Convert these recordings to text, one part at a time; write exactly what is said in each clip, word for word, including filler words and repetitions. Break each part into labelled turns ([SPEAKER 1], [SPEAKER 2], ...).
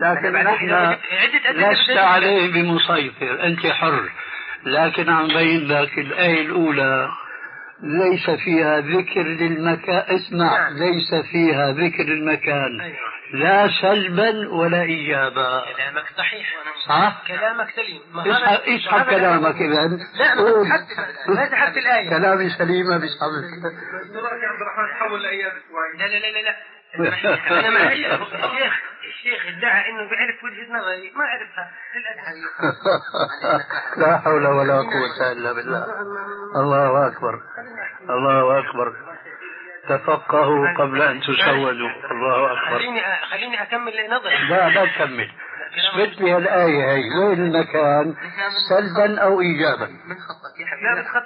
[SPEAKER 1] لكن نحن لست عليه بمسيطر، أنت حر. لكن عم بين لك الآية الأولى ليس فيها ذكر للمكان. اسمع، ليس فيها ذكر المكان لا سلبا ولا إيجابا.
[SPEAKER 2] كلامك صحيح،
[SPEAKER 1] صح؟
[SPEAKER 2] كلامك سليم.
[SPEAKER 1] اسحب كلامك إذا.
[SPEAKER 2] لا ما سحبت الآية.
[SPEAKER 1] كلامي سليمة بسحبك.
[SPEAKER 2] عبد الرحمن تحول الآيات شوي. لا لا لا لا أنا ما الشيخ الشيخ ادعى إنه بيعرف وجهة نظري ما عرفها للأسف.
[SPEAKER 1] لا حول ولا قوة إلا بالله. الله أكبر، الله أكبر. تفقهوا قبل أن تسودوا. الله أكبر.
[SPEAKER 2] خليني خليني أكمل نظري.
[SPEAKER 1] لا لا تكمل. اثبت لي الآية هي وين المكان سلبا أو إيجابا.
[SPEAKER 2] من خطك يا حبيبي. لا بتخطئ.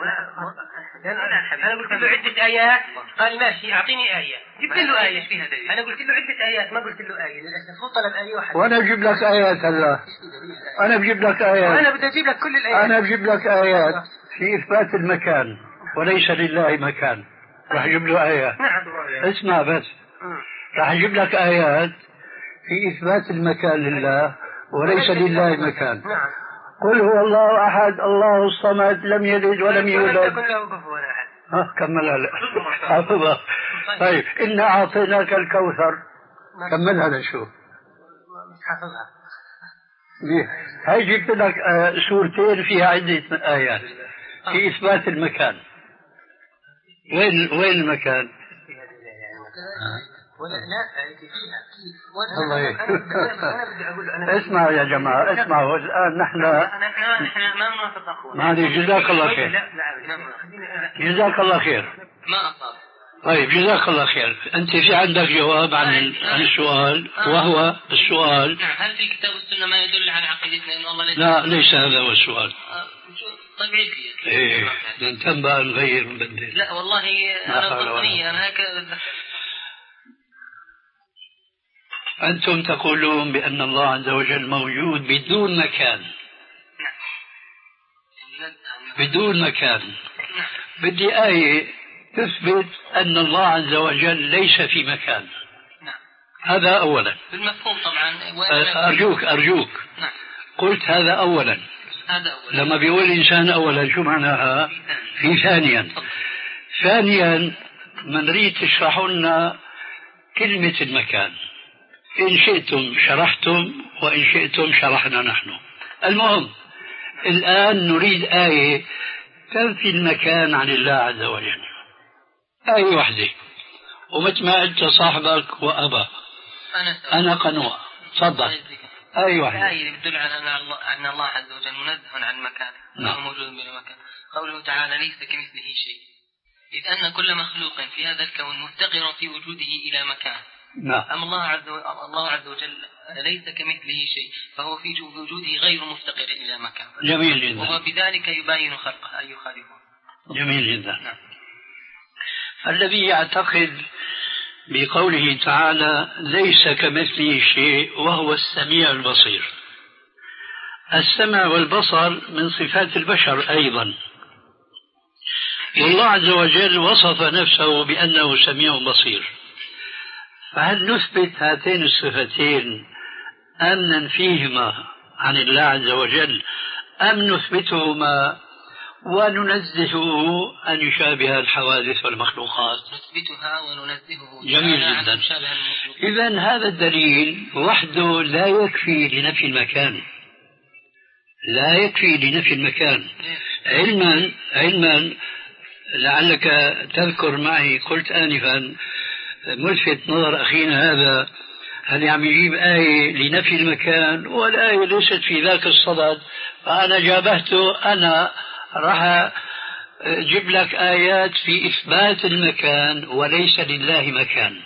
[SPEAKER 2] أنا قلت له عدة آيات قال ماشي أعطيني آية. جبت له آية. أنا قلت له عدة آيات ما قلت له آية للأسف. هو طلب آية واحدة. وأنا
[SPEAKER 1] بجيب لك آيات هلا. أنا بجيب لك آيات.
[SPEAKER 2] أنا بدي أجيب لك كل الآيات.
[SPEAKER 1] أنا بجيب لك آيات في إثبات المكان وليس لله مكان. راح أجيب له آيات.
[SPEAKER 2] نعم.
[SPEAKER 1] اسمع بس. راح أجيب لك آيات في إثبات المكان لله وليس لله مكان.
[SPEAKER 2] نعم.
[SPEAKER 1] قل هو الله أحد الله الصمد لم يلد ولم يولد. ها كملها لا. حافظها. طيب إنا أعطيناك الكوثر. كملها لشوف.
[SPEAKER 2] مش حافظها.
[SPEAKER 1] هاي جبت لك سورتين فيها عدة آيات في إثبات المكان. وين وين المكان؟
[SPEAKER 2] ولا لا فيها.
[SPEAKER 1] الله اسمعوا يا جماعة، اسمعوا الآن نحن
[SPEAKER 2] نحن ما نوافق أخونا.
[SPEAKER 1] ما جزاك الله خير. جزاك الله خير.
[SPEAKER 2] ما أصاب.
[SPEAKER 1] طيب جزاك الله خير. أنت في عندك جواب عن عن السؤال وهو السؤال.
[SPEAKER 2] هل في الكتاب والسنة ما يدل على عقيدتنا إن الله ليس؟
[SPEAKER 1] لا ليس هذا هو السؤال.
[SPEAKER 2] طيب عيد
[SPEAKER 1] إيه ننتبه نغير نبدل.
[SPEAKER 2] لا والله أنا ضدني أنا هكذا.
[SPEAKER 1] أنتم تقولون بأن الله عز وجل موجود بدون مكان. بدون مكان. بدي آية تثبت أن الله عز وجل ليس في مكان. هذا أولا.
[SPEAKER 2] بالمفهوم طبعا.
[SPEAKER 1] أرجوك أرجوك. قلت هذا أولا.
[SPEAKER 2] هذا أولا.
[SPEAKER 1] لما بيقول الإنسان أولا شو معناها؟ في ثانيا. ثانيا من نريد تشرحوا لنا كلمة المكان. إن شئتم شرحتم وإن شئتم شرحنا نحن. المهم الآن نريد آية تنفي المكان عن الله عز وجل. آية واحدة ومثل ما أنت صاحبك وأبا
[SPEAKER 2] أنا,
[SPEAKER 1] أنا قنوع. تفضل. آية واحدة.
[SPEAKER 2] آية تدل على أن الله عز وجل منزه عن المكان. نعم. موجود بلا مكان. قوله تعالى ليس كمثله شيء. إذ أن كل مخلوق في هذا الكون مفتقر في وجوده إلى مكان.
[SPEAKER 1] نعم.
[SPEAKER 2] أما الله عز وجل الله عز وجل ليس كمثله شيء فهو في وجوده غير مفتقر إلى مكان.
[SPEAKER 1] جميل جدا.
[SPEAKER 2] وهو بذلك يباين خلقه أي خالقه.
[SPEAKER 1] جميل جدا.
[SPEAKER 2] نعم.
[SPEAKER 1] الذي يعتقد بقوله تعالى ليس كمثله شيء وهو السميع البصير. السمع والبصر من صفات البشر أيضا. والله عز وجل وصف نفسه بأنه سميع بصير. فهل نثبت هاتين الصفتين أم ننفيهما عن الله عز وجل أم نثبتهما وننزهه أن يشابه الحوادث والمخلوقات؟
[SPEAKER 2] نثبتها وننزهه.
[SPEAKER 1] جميل جدا. إذن هذا الدليل وحده لا يكفي لنفي المكان. لا يكفي لنفي المكان. علما علما لعلك تذكر معي قلت آنفا ملفت نظر أخينا هذا هل عم يجيب آية لنفي المكان والآية ليست في ذاك الصدد. فأنا جابهته أنا راح أجيب لك آيات في إثبات المكان وليس لله مكان.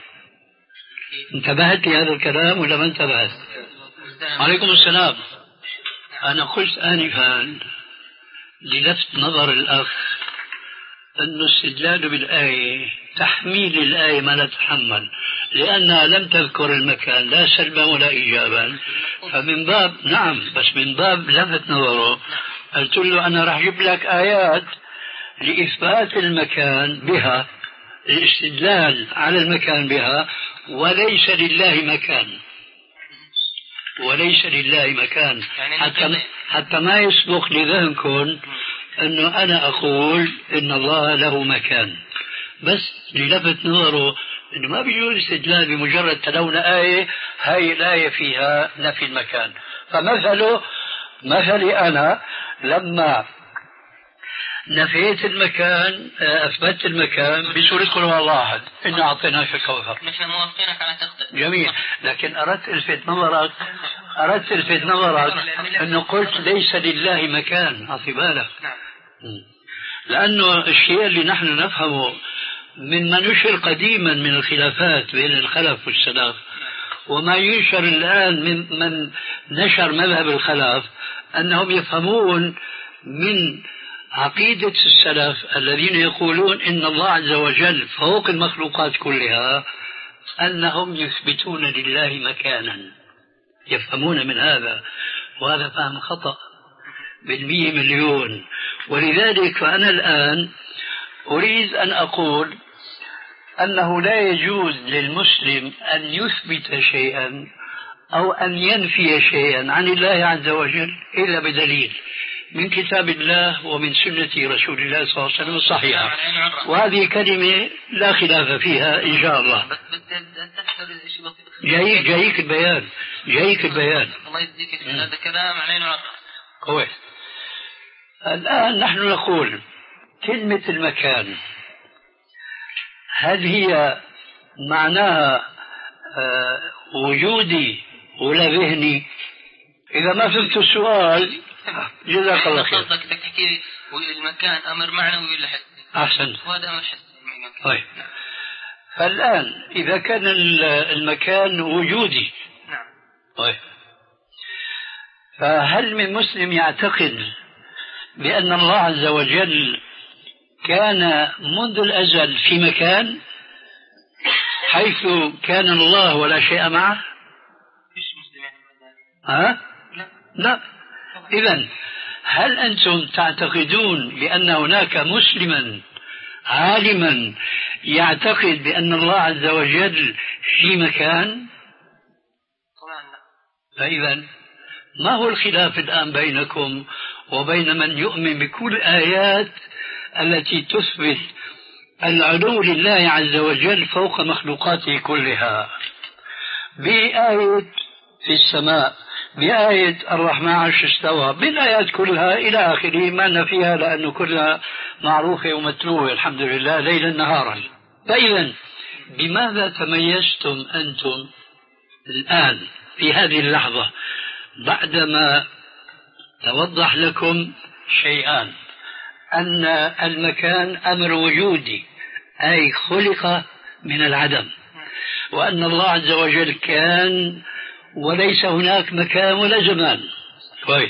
[SPEAKER 1] انتبهت لهذا الكلام ولا ما انتبهت؟ عليكم السلام. أنا قلت آنفا للفت نظر الأخ أن الاستدلال بالآية تحميل الآية ما لا تحمل لأنها لم تذكر المكان لا سلبا ولا إيجابا. فمن باب نعم بس من باب لفت نظره قلت له أنا راح أجيب لك آيات لإثبات المكان بها الاستدلال على المكان بها وليس لله مكان. وليس لله مكان، حتى, حتى ما يسبق لذهنكم أنه أنا أقول إن الله له مكان، بس للفت نظره إنه ما بيجوز استدلال بمجرد تلون آية هاي الآية فيها نفي المكان. فمثله مثلي أنا لما نفيت المكان أثبت المكان بسورة قل هو الله أحد إنا أعطيناك الكوثر.
[SPEAKER 2] نحن موافقينك على تخطئ.
[SPEAKER 1] جميل، لكن أردت ألفت نظرك أردت ألفت نظرك أنه قلت ليس لله مكان. أعطي بالك، لأنه الشيء اللي نحن نفهمه مما نشر قديما من الخلافات بين الخلف والسلف وما ينشر الآن من من نشر مذهب الخلف أنهم يفهمون من عقيدة السلف الذين يقولون إن الله عز وجل فوق المخلوقات كلها أنهم يثبتون لله مكانا، يفهمون من هذا، وهذا فهم خطأ بالمية مليون. ولذلك فأنا الآن أريد أن أقول أنه لا يجوز للمسلم أن يثبت شيئا أو أن ينفي شيئا عن الله عز وجل إلا بدليل من كتاب الله ومن سنة رسول الله صلى الله عليه وسلم الصحيحة، وهذه كلمة لا خلاف فيها إن شاء الله. جايك جايك البيان جايك البيان
[SPEAKER 2] الله يجزيك. هذا كلام علينا عرف.
[SPEAKER 1] كويس. الآن نحن نقول كلمة المكان هل هي معناها آه وجودي ولا ذهني؟ إذا ما فهمت السؤال جزاك الله خير.
[SPEAKER 2] قصدك تحكي المكان أمر معنوي ولا حسي؟
[SPEAKER 1] أحسن،
[SPEAKER 2] وهذا أمر حسي.
[SPEAKER 1] طيب، فالآن إذا كان المكان وجودي،
[SPEAKER 2] نعم،
[SPEAKER 1] طيب، فهل من مسلم يعتقد بأن الله عز وجل كان منذ الأزل في مكان حيث كان الله ولا شيء معه؟ ها؟
[SPEAKER 2] لا,
[SPEAKER 1] لا. إذن هل أنتم تعتقدون بأن هناك مسلما عالما يعتقد بأن الله عز وجل في مكان؟
[SPEAKER 2] طبعا لا.
[SPEAKER 1] فإذن ما هو الخلاف الآن بينكم وبين من يؤمن بكل آيات التي تثبت العلو لله عز وجل فوق مخلوقاته كلها، بآية في السماء، بآية الرحمن عرش استوى، بالآيات كلها إلى آخره، ما نفيها لأنه كلها معروفة ومتلوة الحمد لله ليلا نهارا. فإذا بماذا تميزتم أنتم الآن في هذه اللحظة بعدما توضح لكم شيئان؟ أن المكان أمر وجودي أي خلق من العدم، وأن الله عز وجل كان وليس هناك مكان ولا زمان. كويس.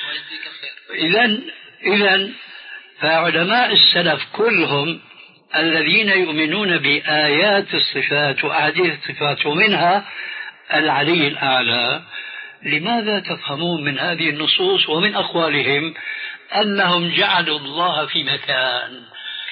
[SPEAKER 1] إذن إذن فعلماء السلف كلهم الذين يؤمنون بآيات الصفات وأحاديث الصفات ومنها العلي الأعلى، لماذا تفهمون من هذه النصوص ومن أقوالهم أنهم جعلوا الله في مكان؟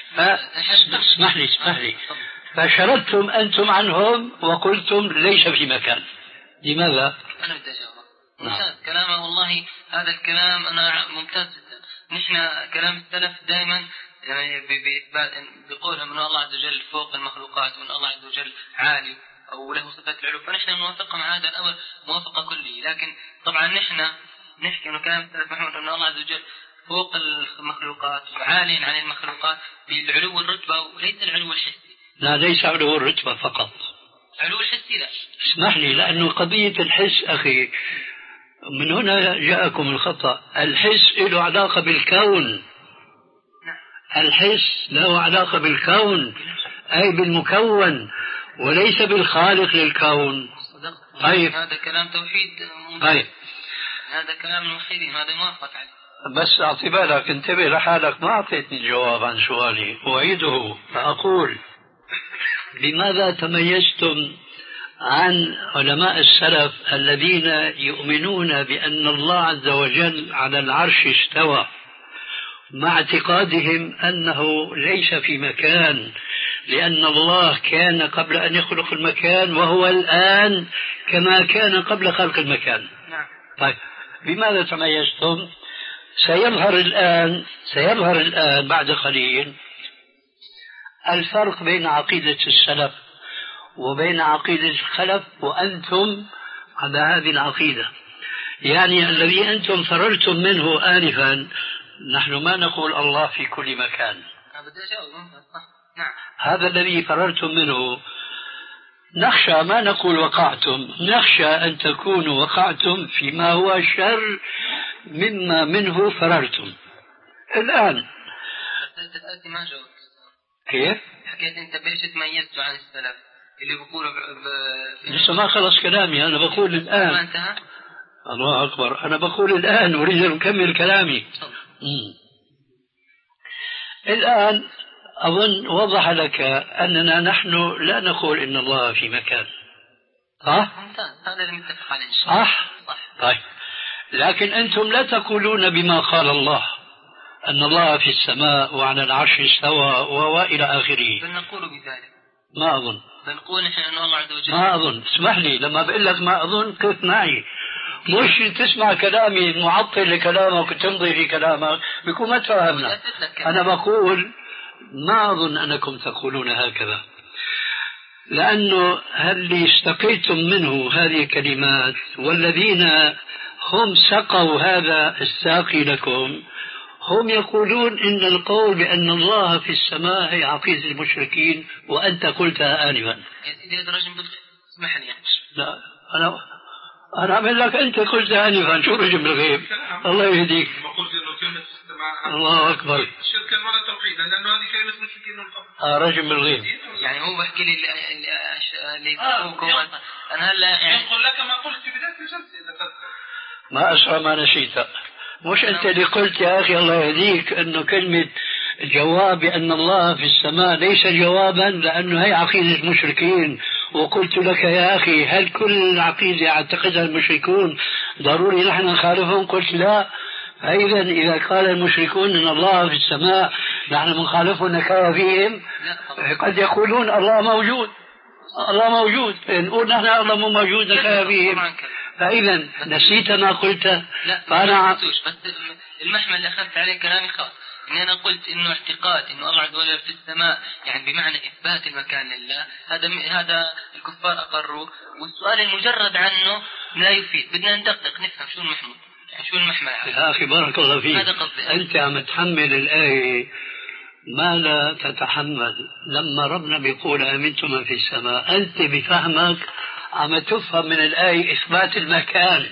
[SPEAKER 1] اسمح لي اسمح لي فشردتم أنتم عنهم وقلتم ليس في مكان. لماذا؟
[SPEAKER 2] أنا بدي أجاوب. ممتاز كلامه والله، هذا الكلام أنا ممتاز جدا. نحن كلام السلف دائما يعني بإثبات بقولهم أن الله عز وجل فوق المخلوقات وأن الله عز وجل عالي أو له صفة العلو، فنحن نوافق مع هذا الأمر موافقة كلية. لكن طبعا نحن نحكي أنه كلام السلف محمود أن الله عز وجل فوق المخلوقات وعالي عن المخلوقات بالعلو والرتبة وليس العلو الحسي.
[SPEAKER 1] لا، ليس علو الرتبة فقط،
[SPEAKER 2] علو الحسي لا.
[SPEAKER 1] اسمح لي، لأنه قضية الحس أخي من هنا جاءكم الخطأ. الحس له علاقة بالكون، الحس له علاقة بالكون أي بالمكون وليس بالخالق للكون.
[SPEAKER 2] طيب هذا كلام توحيد.
[SPEAKER 1] طيب
[SPEAKER 2] هذا كلام الموحدين، هذا موافق عليه.
[SPEAKER 1] بس أعطي بالك، انتبه لحالك، ما أعطيتني الجواب عن سؤالي أعيده فأقول لماذا تميزتم عن علماء السلف الذين يؤمنون بأن الله عز وجل على العرش استوى مع اعتقادهم أنه ليس في مكان، لأن الله كان قبل أن يخلق المكان وهو الآن كما كان قبل خلق المكان.
[SPEAKER 2] نعم.
[SPEAKER 1] طيب بماذا تميزتم؟ سيظهر الآن سيظهر الآن بعد قليل الفرق بين عقيدة السلف وبين عقيدة الخلف، وأنتم على هذه العقيدة. يعني الذي أنتم فررتم منه آنفا، نحن ما نقول الله في كل مكان، هذا الذي فررتم منه نخشى ما نقول وقعتم، نخشى أن تكونوا وقعتم فيما هو شر مما منه فررتم. الآن
[SPEAKER 2] ما جاوبت
[SPEAKER 1] كيف؟
[SPEAKER 2] حكيت أنت بيش تميزتوا عن السلف اللي بيقولوا ب... ب...
[SPEAKER 1] لسه ما خلص كلامي، أنا بقول الآن.
[SPEAKER 2] ما انتهى؟
[SPEAKER 1] الله أكبر، أنا بقول الآن أريد أن أكمل كلامي. الآن أظن وضح لك أننا نحن لا نقول إن الله في مكان، صح؟
[SPEAKER 2] ممتاز، هذا اللي متفق عليه.
[SPEAKER 1] صح؟ صح. طيب لكن أنتم لا تقولون بما قال الله أن الله في السماء وعلى العرش استوى وإلى آخره.
[SPEAKER 2] بل نقول بذلك.
[SPEAKER 1] ما أظن.
[SPEAKER 2] بل نقول نحن أن الله عز وجل.
[SPEAKER 1] ما أظن، اسمح لي لما بقول لك ما أظن قف معي، مش تسمع كلامي معطل لكلامك وتمضي في كلامك بيكون ما تفهمنا. أنا بقول ما أظن أنكم تقولون هكذا، لأنه اللي استقيتم منه هذه الكلمات والذين هم سقوا هذا الساقي لكم هم يقولون إن القول بأن الله في السماء هي عقيدة المشركين، وأنت قلتها آنفا.
[SPEAKER 2] يا سيدي هذا رجل اسمح لي.
[SPEAKER 1] لا أنا أنا أعمل لك أنت قلت آنفا، شو رجل بالغيب؟ الله يهديك. الله أكبر.
[SPEAKER 3] الشرك ولا توحيدا، لأنه هذه كلمة مشركين
[SPEAKER 1] آه رجل بالغيب.
[SPEAKER 2] يعني هو بحكي لي اللي اللي أنا هلا يعني
[SPEAKER 3] يقول لك ما قلت في بداية الجلسة إذا تذكر.
[SPEAKER 1] ما أسرع ما نسيت. مش أنت اللي قلت يا أخي الله يهديك أنه كلمة جواب أن الله في السماء ليس جوابا لأنه هي عقيدة المشركين، وقلت لك يا أخي هل كل عقيدة يعتقدها المشركون ضروري نحن نخالفهم؟ قلت لا. أيضا إذا قال المشركون أن الله في السماء نحن بنخالفهم نكاية فيهم، قد يقولون الله موجود الله موجود، نقول نحن الله مو موجود نكاية فيهم. فإذا نسيت ما قلت.
[SPEAKER 2] لا
[SPEAKER 1] فأنا
[SPEAKER 2] بس المحمل اللي أخذت عليه كلامي خاص إني أنا قلت إنه اعتقاد إنه الله عز وجل في السماء يعني بمعنى إثبات المكان لله، هذا هذا الكفار أقروا، والسؤال المجرد عنه لا يفيد. بدنا ندقق نفهم شو المحمول يعني شو المحمل.
[SPEAKER 1] يا أخي بارك الله فيك، أنت عم تحمل الآية ما لا تتحمل. لما ربنا بيقول آمنتم من في السماء أنت بفهمك عم تفهم من الآية إثبات المكان،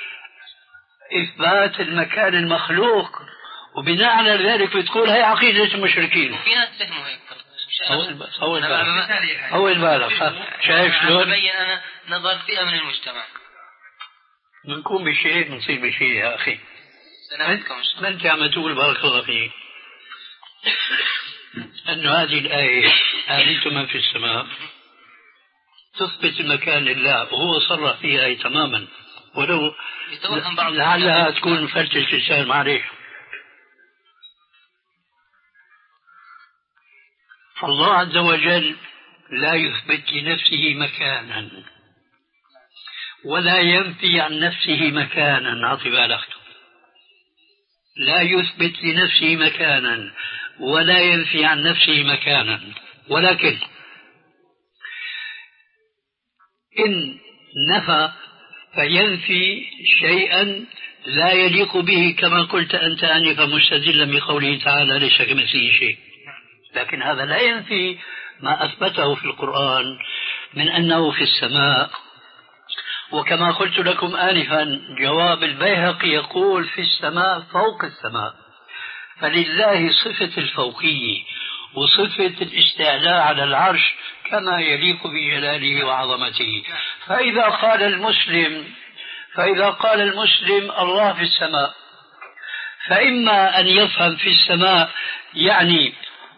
[SPEAKER 1] إثبات المكان المخلوق، وبناء على ذلك بتقول هي عقيدة المشركين.
[SPEAKER 2] وفي ناس فهموا هيك.
[SPEAKER 1] أول بالك أول بالك شايف شلون؟
[SPEAKER 2] أبين أنا نظر فئة من المجتمع.
[SPEAKER 1] بنكون بشيء بنصير بشيء يا أخي. ما أنت عم تقول بارك الله فيك أن هذه الآية آمنتم من في السماء تثبت المكان لله، وهو صرح فيها أي تماما، ولو لعلها تكون فرشة لسان معليش. فالله عز وجل لا يثبت لنفسه مكانا ولا ينفي عن نفسه مكانا. عطي بالك، لا يثبت لنفسه مكانا ولا ينفي عن نفسه مكانا، ولكن إن نفى فينفي شيئا لا يليق به كما قلت أنت آنفا مستدلا بقوله تعالى ليس كمثله شيء، لكن هذا لا ينفي ما أثبته في القرآن من أنه في السماء. وكما قلت لكم آنفا جواب البيهقي يقول في السماء فوق السماء، فلله صفة الفوقية وصفة الاستعلاء على العرش كما يليق بجلاله وعظمته. فإذا قال المسلم فإذا قال المسلم الله في السماء، فإما أن يفهم في السماء يعني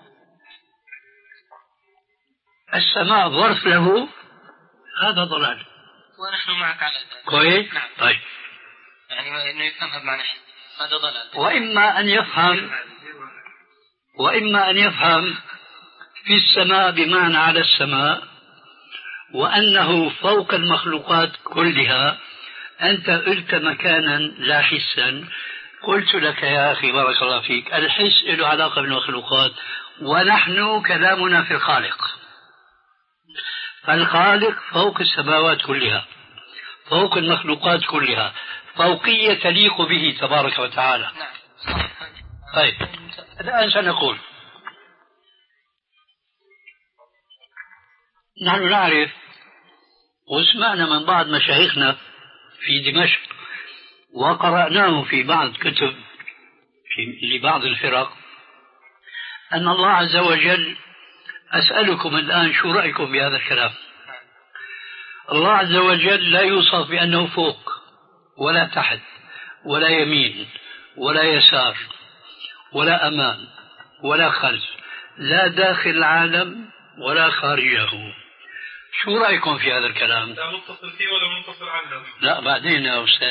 [SPEAKER 1] السماء ظرف له، هذا ضلال،
[SPEAKER 2] ونحن معك على ذلك.
[SPEAKER 1] كويس؟
[SPEAKER 2] نعم.
[SPEAKER 1] طيب
[SPEAKER 2] يعني إنه يفهمها بمعنى هذا ضلال.
[SPEAKER 1] وإما أن يفهم وإما أن يفهم في السماء بمعنى على السماء، وأنه فوق المخلوقات كلها. أنت قلت مكانا لا حسا. قلت لك يا أخي بارك الله فيك، الحس له علاقة بالمخلوقات، ونحن كلامنا في الخالق. فالخالق فوق السماوات كلها، فوق المخلوقات كلها، فوقية تليق به تبارك وتعالى. طيب الآن سنقول نحن نعرف وسمعنا من بعض مشايخنا في دمشق، وقرأناه في بعض كتب في لبعض الفرق، أن الله عز وجل، أسألكم الآن شو رأيكم بهذا الكلام؟ الله عز وجل لا يوصف بأنه فوق ولا تحت ولا يمين ولا يسار ولا أمام ولا خلف، لا داخل العالم ولا خارجه. شو رأيكم في هذا الكلام؟
[SPEAKER 3] لا متصل فيه ولا منفصل عنه.
[SPEAKER 1] لا بعدين يا أستاذ.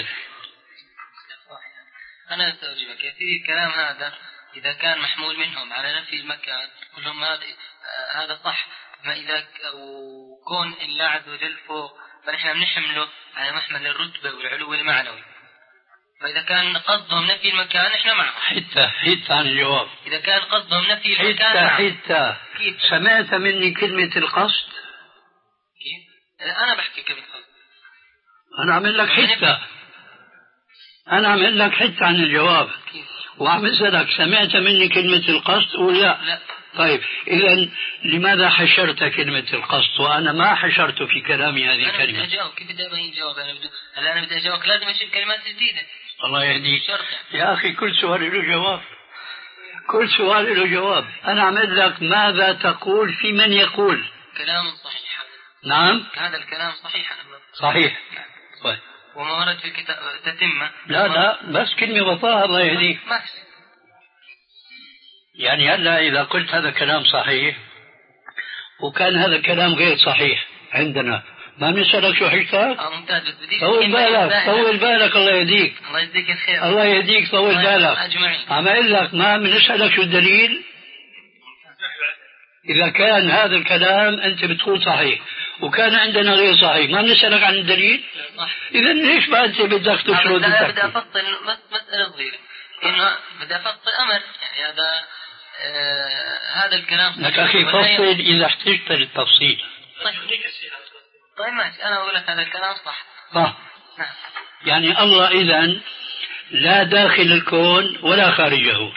[SPEAKER 2] أنا أستوجبك يا سيدي. الكلام هذا إذا كان محمول منهم على نفي المكان كلهم هذا هذا صح، ما إذا كون الله عز وجل فوق فنحن بنحمله على محمل الرتبة والعلو المعنوي، فإذا كان قصدهم نفي المكان إحنا معهم.
[SPEAKER 1] حتى حتى عن الجواب.
[SPEAKER 2] إذا كان قصدهم نفي المكان
[SPEAKER 1] حتى حتى كيف؟ سمعت مني كلمة القصد؟
[SPEAKER 2] كيف؟ أنا بحكي كلمة القصد.
[SPEAKER 1] أنا أعمل لك حتى أنا أعمل لك حتى عن الجواب.
[SPEAKER 2] كيف؟
[SPEAKER 1] وعم أسألك سمعت مني كلمة القصد ولا لا؟
[SPEAKER 2] لا.
[SPEAKER 1] طيب إذا لماذا حشرت كلمة القصد وأنا ما حشرت في كلامي هذه الكلمة؟
[SPEAKER 2] أنا بدي أجاوب. كيف بدي أبين جواب؟ أنا بدي هلا أنا بدي أجاوب لازم أجيب كلمات جديدة.
[SPEAKER 1] الله يهديك
[SPEAKER 2] شرط.
[SPEAKER 1] يا أخي، كل سؤال له جواب، كل سؤال له جواب. أنا أعمل لك ماذا تقول في من يقول
[SPEAKER 2] كلام صحيح.
[SPEAKER 1] نعم
[SPEAKER 2] هذا الكلام صحيح.
[SPEAKER 1] صحيح. طيب
[SPEAKER 2] وما ورد في الكتاب تتمة.
[SPEAKER 1] لا لا بس كلمة بطاها الله يهديك. يعني هلا إذا قلت هذا كلام صحيح وكان هذا كلام غير صحيح عندنا، ما بنسألك شو حجتك؟
[SPEAKER 2] اه ممتاز. بس بديش
[SPEAKER 1] طول بالك طول بالك الله يهديك.
[SPEAKER 2] الله يهديك الخير.
[SPEAKER 1] الله يهديك طول بالك.
[SPEAKER 2] أجمعين.
[SPEAKER 1] عم أقول لك ما بنسألك شو الدليل. إذا كان هذا الكلام أنت بتقول صحيح وكان عندنا غير صحيح، ما بنسألك عن الدليل. إذا ليش ما أنت بدك تشرد؟
[SPEAKER 2] بدي أفصل مسألة صغيرة، إنه بدي أفصل أمر. يعني هذا آه هذا الكلام
[SPEAKER 1] لك أخي فصل إذا احتجت للتفصيل.
[SPEAKER 2] طيب طيب ماشي، أنا أقول لك هذا الكلام صح.
[SPEAKER 1] صح.
[SPEAKER 2] نعم.
[SPEAKER 1] يعني الله إذن لا داخل الكون ولا خارجه.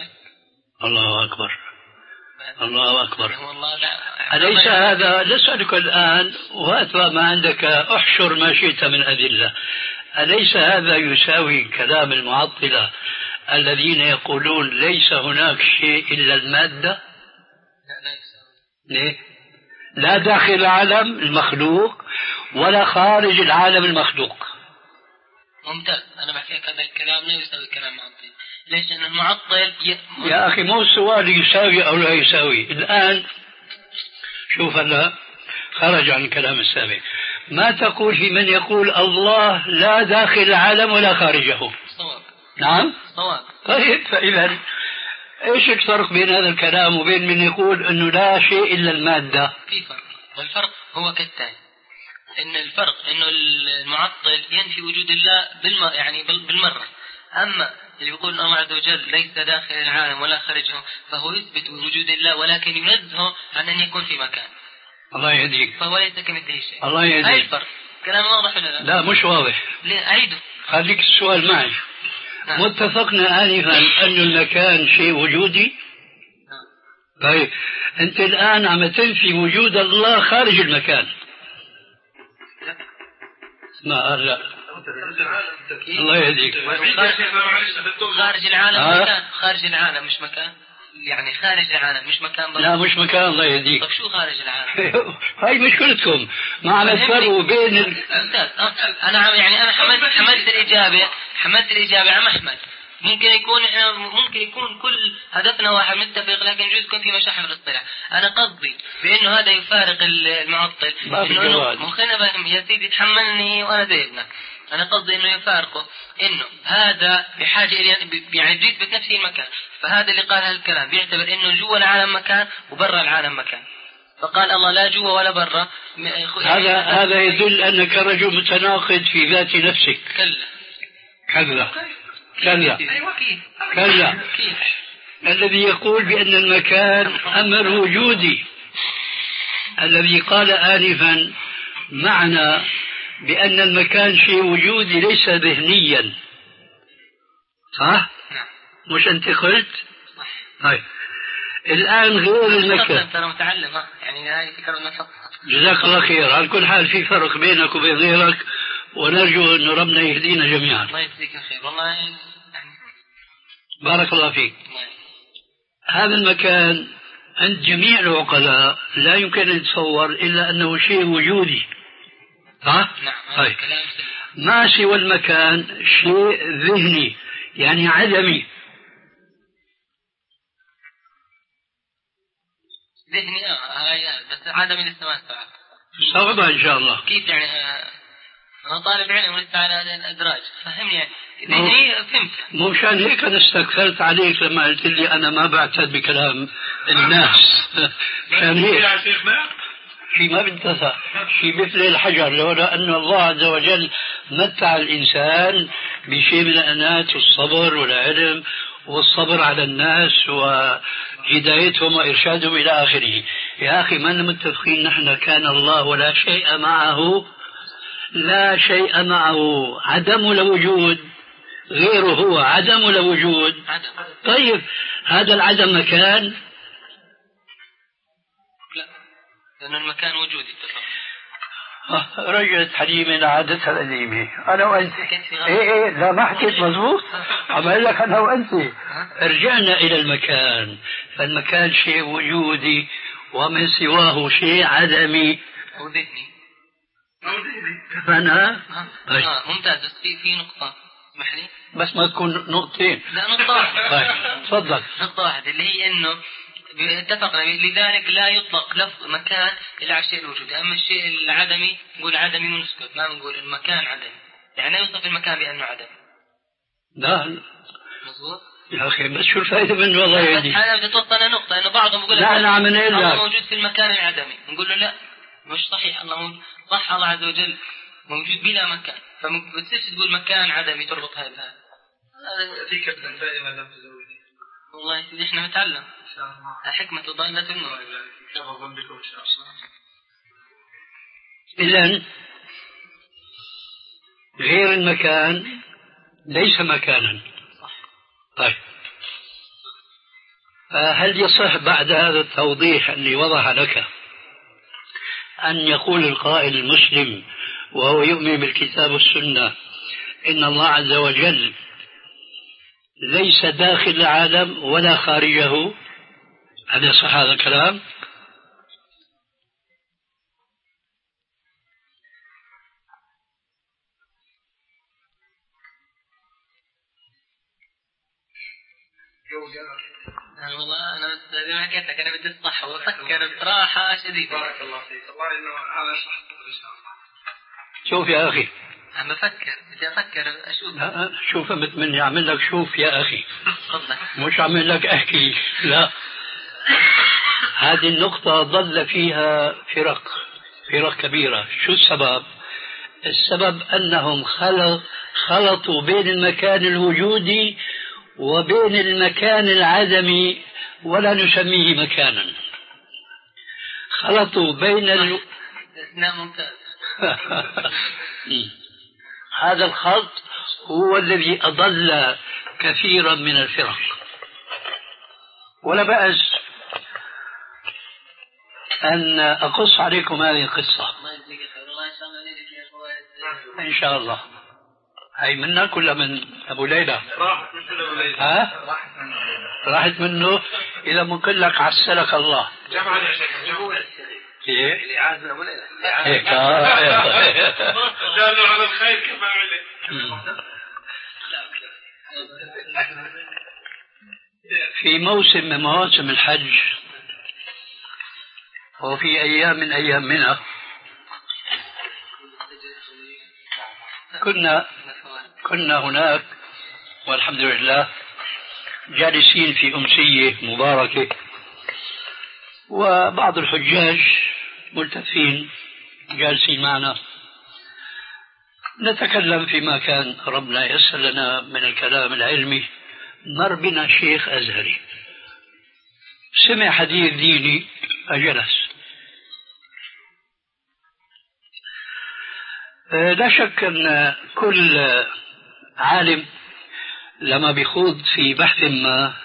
[SPEAKER 1] الله أكبر الله أكبر. أليس هذا؟ نسألك الآن وهات ما عندك، أحشر ما شئت من أدلة. أليس هذا يساوي كلام المعطلة الذين يقولون ليس هناك شيء إلا المادة؟
[SPEAKER 2] لا لا يساوي.
[SPEAKER 1] ليه؟ لا داخل العالم المخلوق ولا خارج العالم المخلوق.
[SPEAKER 2] ممتاز. أنا بحكي لك هذا الكلام لا يساوي كلام معطل. ليش؟ لأن المعطل ي...
[SPEAKER 1] يا أخي مو السؤال يساوي أو لا يساوي. الآن شوف هلا خرج عن الكلام السابق. ما تقول في من يقول الله لا داخل العالم ولا خارجه؟
[SPEAKER 2] صواب.
[SPEAKER 1] نعم
[SPEAKER 2] صواب.
[SPEAKER 1] طيب فإذا إيش الفرق بين هذا الكلام وبين من يقول أنه لا شيء إلا المادة؟
[SPEAKER 2] في فرق، والفرق هو كالتالي: إن الفرق إنه المعطل ينفي وجود الله بالم... يعني بالمرة، أما اللي يقول الله عز وجل ليس داخل العالم ولا خارجه فهو يثبت وجود الله ولكن ينزهه عن أن يكون في مكان.
[SPEAKER 1] الله يهديك.
[SPEAKER 2] فهو ليس كمثله شيء.
[SPEAKER 1] الله يهديك.
[SPEAKER 2] هاي الفرق. كلام واضح ولا لا؟
[SPEAKER 1] لا مش واضح.
[SPEAKER 2] ليه؟ أعيده.
[SPEAKER 1] خليك السؤال معي. نعم. متفقنا آنفا أن المكان شيء وجودي.
[SPEAKER 2] نعم.
[SPEAKER 1] طيب أنت الآن عم تنفي وجود الله خارج المكان.
[SPEAKER 2] لا.
[SPEAKER 1] ما لا. الله يهديك.
[SPEAKER 2] خارج العالم آه. مكان. خارج العالم مش مكان. يعني خارج العالم مش مكان برضه.
[SPEAKER 1] لا مش مكان. الله يهديك.
[SPEAKER 2] طيب شو خارج العالم؟
[SPEAKER 1] هاي مشكلتكم ما عم تفرقوا بين ال...
[SPEAKER 2] انا يعني انا حملت حملت الاجابه حملت الاجابه عم احمد. ممكن يكون احنا ممكن يكون كل هدفنا واحد متفق، لكن يجوز يكون في مشاحن في الاصطلاح. انا قصدي بانه هذا يفارق المعطل.
[SPEAKER 1] ما في جواز.
[SPEAKER 2] مخنا يا سيدي تحملني وانا زي ابنك. أنا قصدي إنه يفارقه، إنه هذا بحاجة إلى يعني بيثبت نفسه المكان، فهذا اللي قال هالكلام بيعتبر إنه جوا العالم مكان وبرا العالم مكان، فقال الله لا جوا ولا برا.
[SPEAKER 1] هذا هذا يدل أنك رجل متناقض في ذات نفسك.
[SPEAKER 2] كلا
[SPEAKER 1] كلا كلا كلا الذي يقول بأن المكان أمر وجودي، الذي قال آنفا معنى بأن المكان شيء وجودي ليس ذهنيا، صح؟
[SPEAKER 2] نعم.
[SPEAKER 1] مش أنت قلت؟ طيب الآن غير المكان.
[SPEAKER 2] ترى متعلم يعني هاي فكرة نحط.
[SPEAKER 1] جزاك الله خير. على كل حال في فرق بينك وبين غيرك، ونرجو أن ربنا يهدينا جميعا.
[SPEAKER 2] الله يجزيك الخير والله يعني.
[SPEAKER 1] بارك الله فيك. هذا المكان عند جميع العقلاء لا يمكن أن يتصور إلا أنه شيء وجودي، ها؟
[SPEAKER 2] نعم.
[SPEAKER 1] طيب. ما سوى المكان شيء ذهني يعني عدمي.
[SPEAKER 2] ذهني اه هاي بس عدمي لسه ما استوعبت.
[SPEAKER 1] صعبة إن شاء الله.
[SPEAKER 2] كيف يعني؟ آه أنا طالب علم ولسه على الأدراج، فهمني يعني. ذهني فهمت.
[SPEAKER 1] مو مشان هيك أنا استكثرت عليك لما قلت لي أنا ما بعتد بكلام الناس. مشان هيك. شيء ما بنتفع، شيء مثل الحجر، لولا أن الله عز وجل متع الإنسان بشيء من الأنات والصبر والعلم والصبر على الناس وهدايتهم وإرشادهم إلى آخره. يا أخي ما متفقين نحن كان الله ولا شيء معه، لا شيء معه، عدم الوجود، غيره هو عدم الوجود. طيب هذا العدم مكان؟
[SPEAKER 2] لأن المكان وجودي.
[SPEAKER 1] رجعت حليمة لعادتها القديمة. أنا وأنت إيه إيه لا ما حكيت مضبوط. عم أقول لك أنا وأنت رجعنا إلى المكان، فالمكان شيء وجودي ومن سواه شيء عدمي
[SPEAKER 2] أو ذهني.
[SPEAKER 1] فأنا
[SPEAKER 2] آه ممتاز. بس في في نقطة اسمح لي
[SPEAKER 1] بس ما تكون نقطتين.
[SPEAKER 2] لا نقطة واحدة.
[SPEAKER 1] طيب تفضل.
[SPEAKER 2] نقطة واحدة اللي هي إنه اتفقنا لذلك لا يطلق لفظ مكان إلا على الشيء الوجودي، أما الشيء العدمي نقول عدمي ونسكت، ما نقول المكان عدمي، يعني لا يوصف المكان بأنه عدمي.
[SPEAKER 1] لا
[SPEAKER 2] مظبوط
[SPEAKER 1] يا أخي بس شو الفائدة منه والله يهدي.
[SPEAKER 2] أنا بدي توصل لنقطة إنه بعضهم يقول
[SPEAKER 1] لا أنا عم نقول
[SPEAKER 2] الله موجود في المكان العدمي، نقول له لا مش صحيح، الله صح الله عز وجل موجود بلا مكان، فبتصير تقول مكان عدمي تربط هاي بهذا.
[SPEAKER 3] ذيك ابن دائما لم تزودي.
[SPEAKER 2] والله يا سيدي احنا نتعلم ان شاء الله. حكمة ضالة الموت.
[SPEAKER 1] إذن غير المكان ليس مكانا. طيب هل يصح بعد هذا التوضيح اللي وضح لك أن يقول القائل المسلم وهو يؤمن بالكتاب والسنة إن الله عز وجل ليس داخل العالم ولا خارجه؟ هل يصح هذا الكلام؟
[SPEAKER 2] أنا والله أنا زي ما حكيت لك أنا بدي الصح وأفكر براحة شديدة.
[SPEAKER 3] بارك الله فيك. الله إنه على صح إن شاء الله.
[SPEAKER 1] شوف يا أخي.
[SPEAKER 2] عم بفكر بدي أفكر أشوف.
[SPEAKER 1] شوف مثل مني أعمل لك شوف يا أخي.
[SPEAKER 2] تفضل.
[SPEAKER 1] مش أعمل لك أحكي لا. هذه النقطة ضل فيها فرق فرق كبيرة. شو السبب؟ السبب أنهم خلق خلطوا بين المكان الوجودي وبين المكان العدمي ولا نسميه مكانا. خلطوا بين ال...
[SPEAKER 2] نعم ممتاز.
[SPEAKER 1] هذا الخلط هو الذي أضل كثيرا من الفرق. ولا بأس أن أقص عليكم هذه القصة إن شاء الله. هاي منك ولا من أبو ليلى؟
[SPEAKER 3] راحت من أبو ليلى.
[SPEAKER 1] ها؟ راحت منه. إذا ممكن لك عسلك الله.
[SPEAKER 3] جمع يا شيخ.
[SPEAKER 1] إيه؟
[SPEAKER 2] اللي عاز من أبو ليلى.
[SPEAKER 1] هيك.
[SPEAKER 3] دالوا على الخير كما عمله.
[SPEAKER 1] في موسم من مواسم الحج وفي أيام من أيامنا كنا كنا هناك والحمد لله جالسين في أمسية مباركة، وبعض الحجاج ملتفين جالسين معنا نتكلم فيما كان ربنا يسر لنا من الكلام العلمي. مر بنا شيخ أزهري سمع حديث ديني فجلس. لا شك أن كل عالم لما بيخوض في بحث ما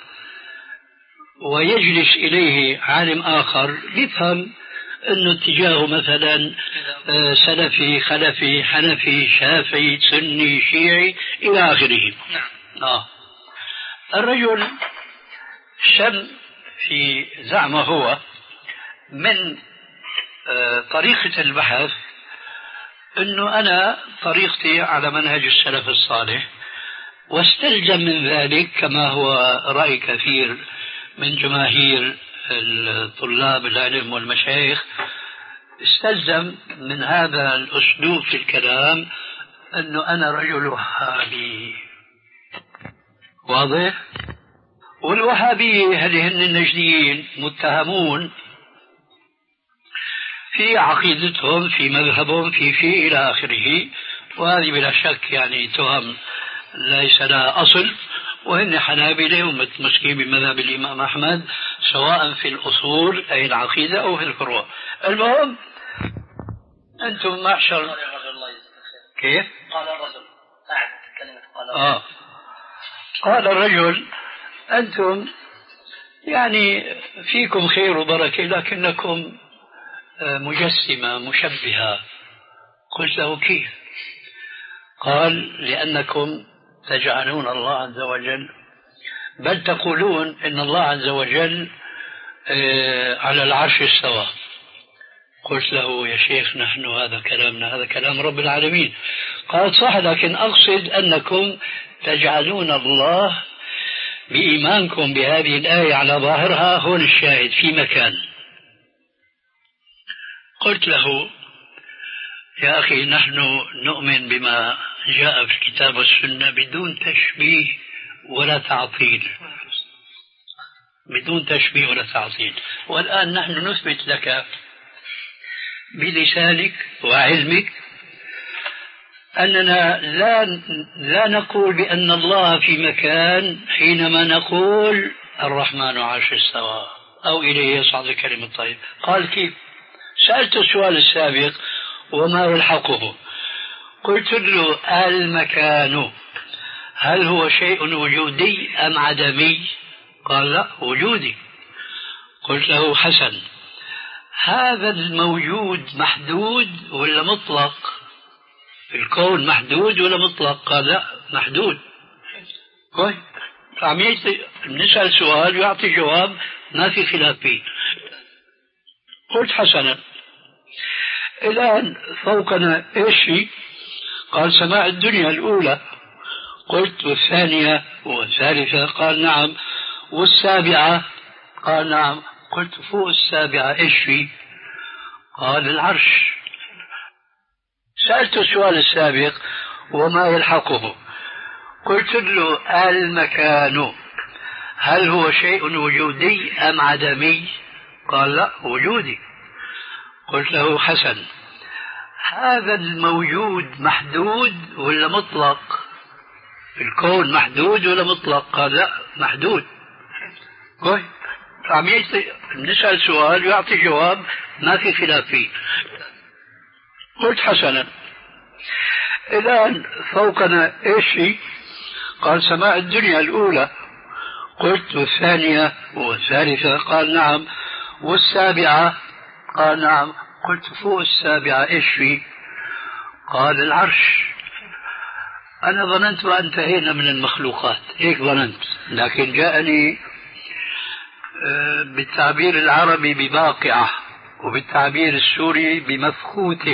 [SPEAKER 1] ويجلس إليه عالم آخر يفهم أنه اتجاهه مثلا سلفي خلفي حنفي شافعي سني شيعي إلى آخره. آه. الرجل شم في زعمه هو من طريقة البحث أنه أنا طريقتي على منهج السلف الصالح، واستلزم من ذلك كما هو رأي كثير من جماهير الطلاب العلم والمشايخ، استلزم من هذا الأسلوب في الكلام أنه أنا رجل وهابي. واضح؟ والوهابية هذه النجديين متهمون في عقيدتهم في مذهبهم في في إلى آخره، وهذه بلا شك يعني تهم ليس لها أصل، وهن حنابلة ومتمسكين بمذهب الإمام أحمد سواء في الأصول أي العقيدة أو في الفروع. المهم أنتم معشر كيف؟
[SPEAKER 2] قال الرجل أعد كلمة قال
[SPEAKER 1] آه. قال الرجل أنتم يعني فيكم خير وبركة لكنكم مجسمة مشبهة. قلت له كيف؟ قال لأنكم تجعلون الله عز وجل بل تقولون إن الله عز وجل على العرش استوى. قلت له يا شيخ نحن هذا كلامنا هذا كلام رب العالمين. قال صح، لكن أقصد أنكم تجعلون الله بإيمانكم بهذه الآية على ظاهرها هون الشاهد في مكان. قلت له يا أخي نحن نؤمن بما جاء في الكتاب والسنة بدون تشبيه ولا تعطيل، بدون تشبيه ولا تعطيل. والآن نحن نثبت لك بلسانك وعلمك أننا لا لا نقول بأن الله في مكان حينما نقول الرحمن عرش استوى أو إليه يصعد الكلم الطيب. قال كيف؟ سألت السؤال السابق وما يلحقه. قلت له المكان هل هو شيء وجودي أم عدمي؟ قال لا وجودي. قلت له حسن، هذا الموجود محدود ولا مطلق؟ في الكون محدود ولا مطلق؟ قال لا محدود. كويس، عم نسأل سؤال ويعطي جواب ما في خلاف فيه. قلت حسنا، الآن فوقنا ايش في؟ قال سماء الدنيا الأولى. قلت والثانية والثالثة؟ قال نعم. والسابعة؟ قال نعم. قلت فوق السابعة ايش في؟ قال العرش. سألت السؤال السابق وما يلحقه. قلت له المكان هل هو شيء وجودي أم عدمي؟ قال لا وجودي. قلت له حسن، هذا الموجود محدود ولا مطلق؟ في الكون محدود ولا مطلق؟ قال لا محدود. كويس، عم نسأل سؤال ويعطي جواب ما في خلاف فيه. قلت حسنا، الآن فوقنا ايش في؟ قال سماء الدنيا الأولى. قلت والثانية والثالثة؟ قال نعم. والسابعة؟ قال نعم. قلت فوق السابعة ايش في؟ قال العرش. أنا ظننت وانتهينا من المخلوقات، هيك ظننت، لكن جاءني بالتعبير العربي بباقعة وبالتعبير السوري بمفخوته.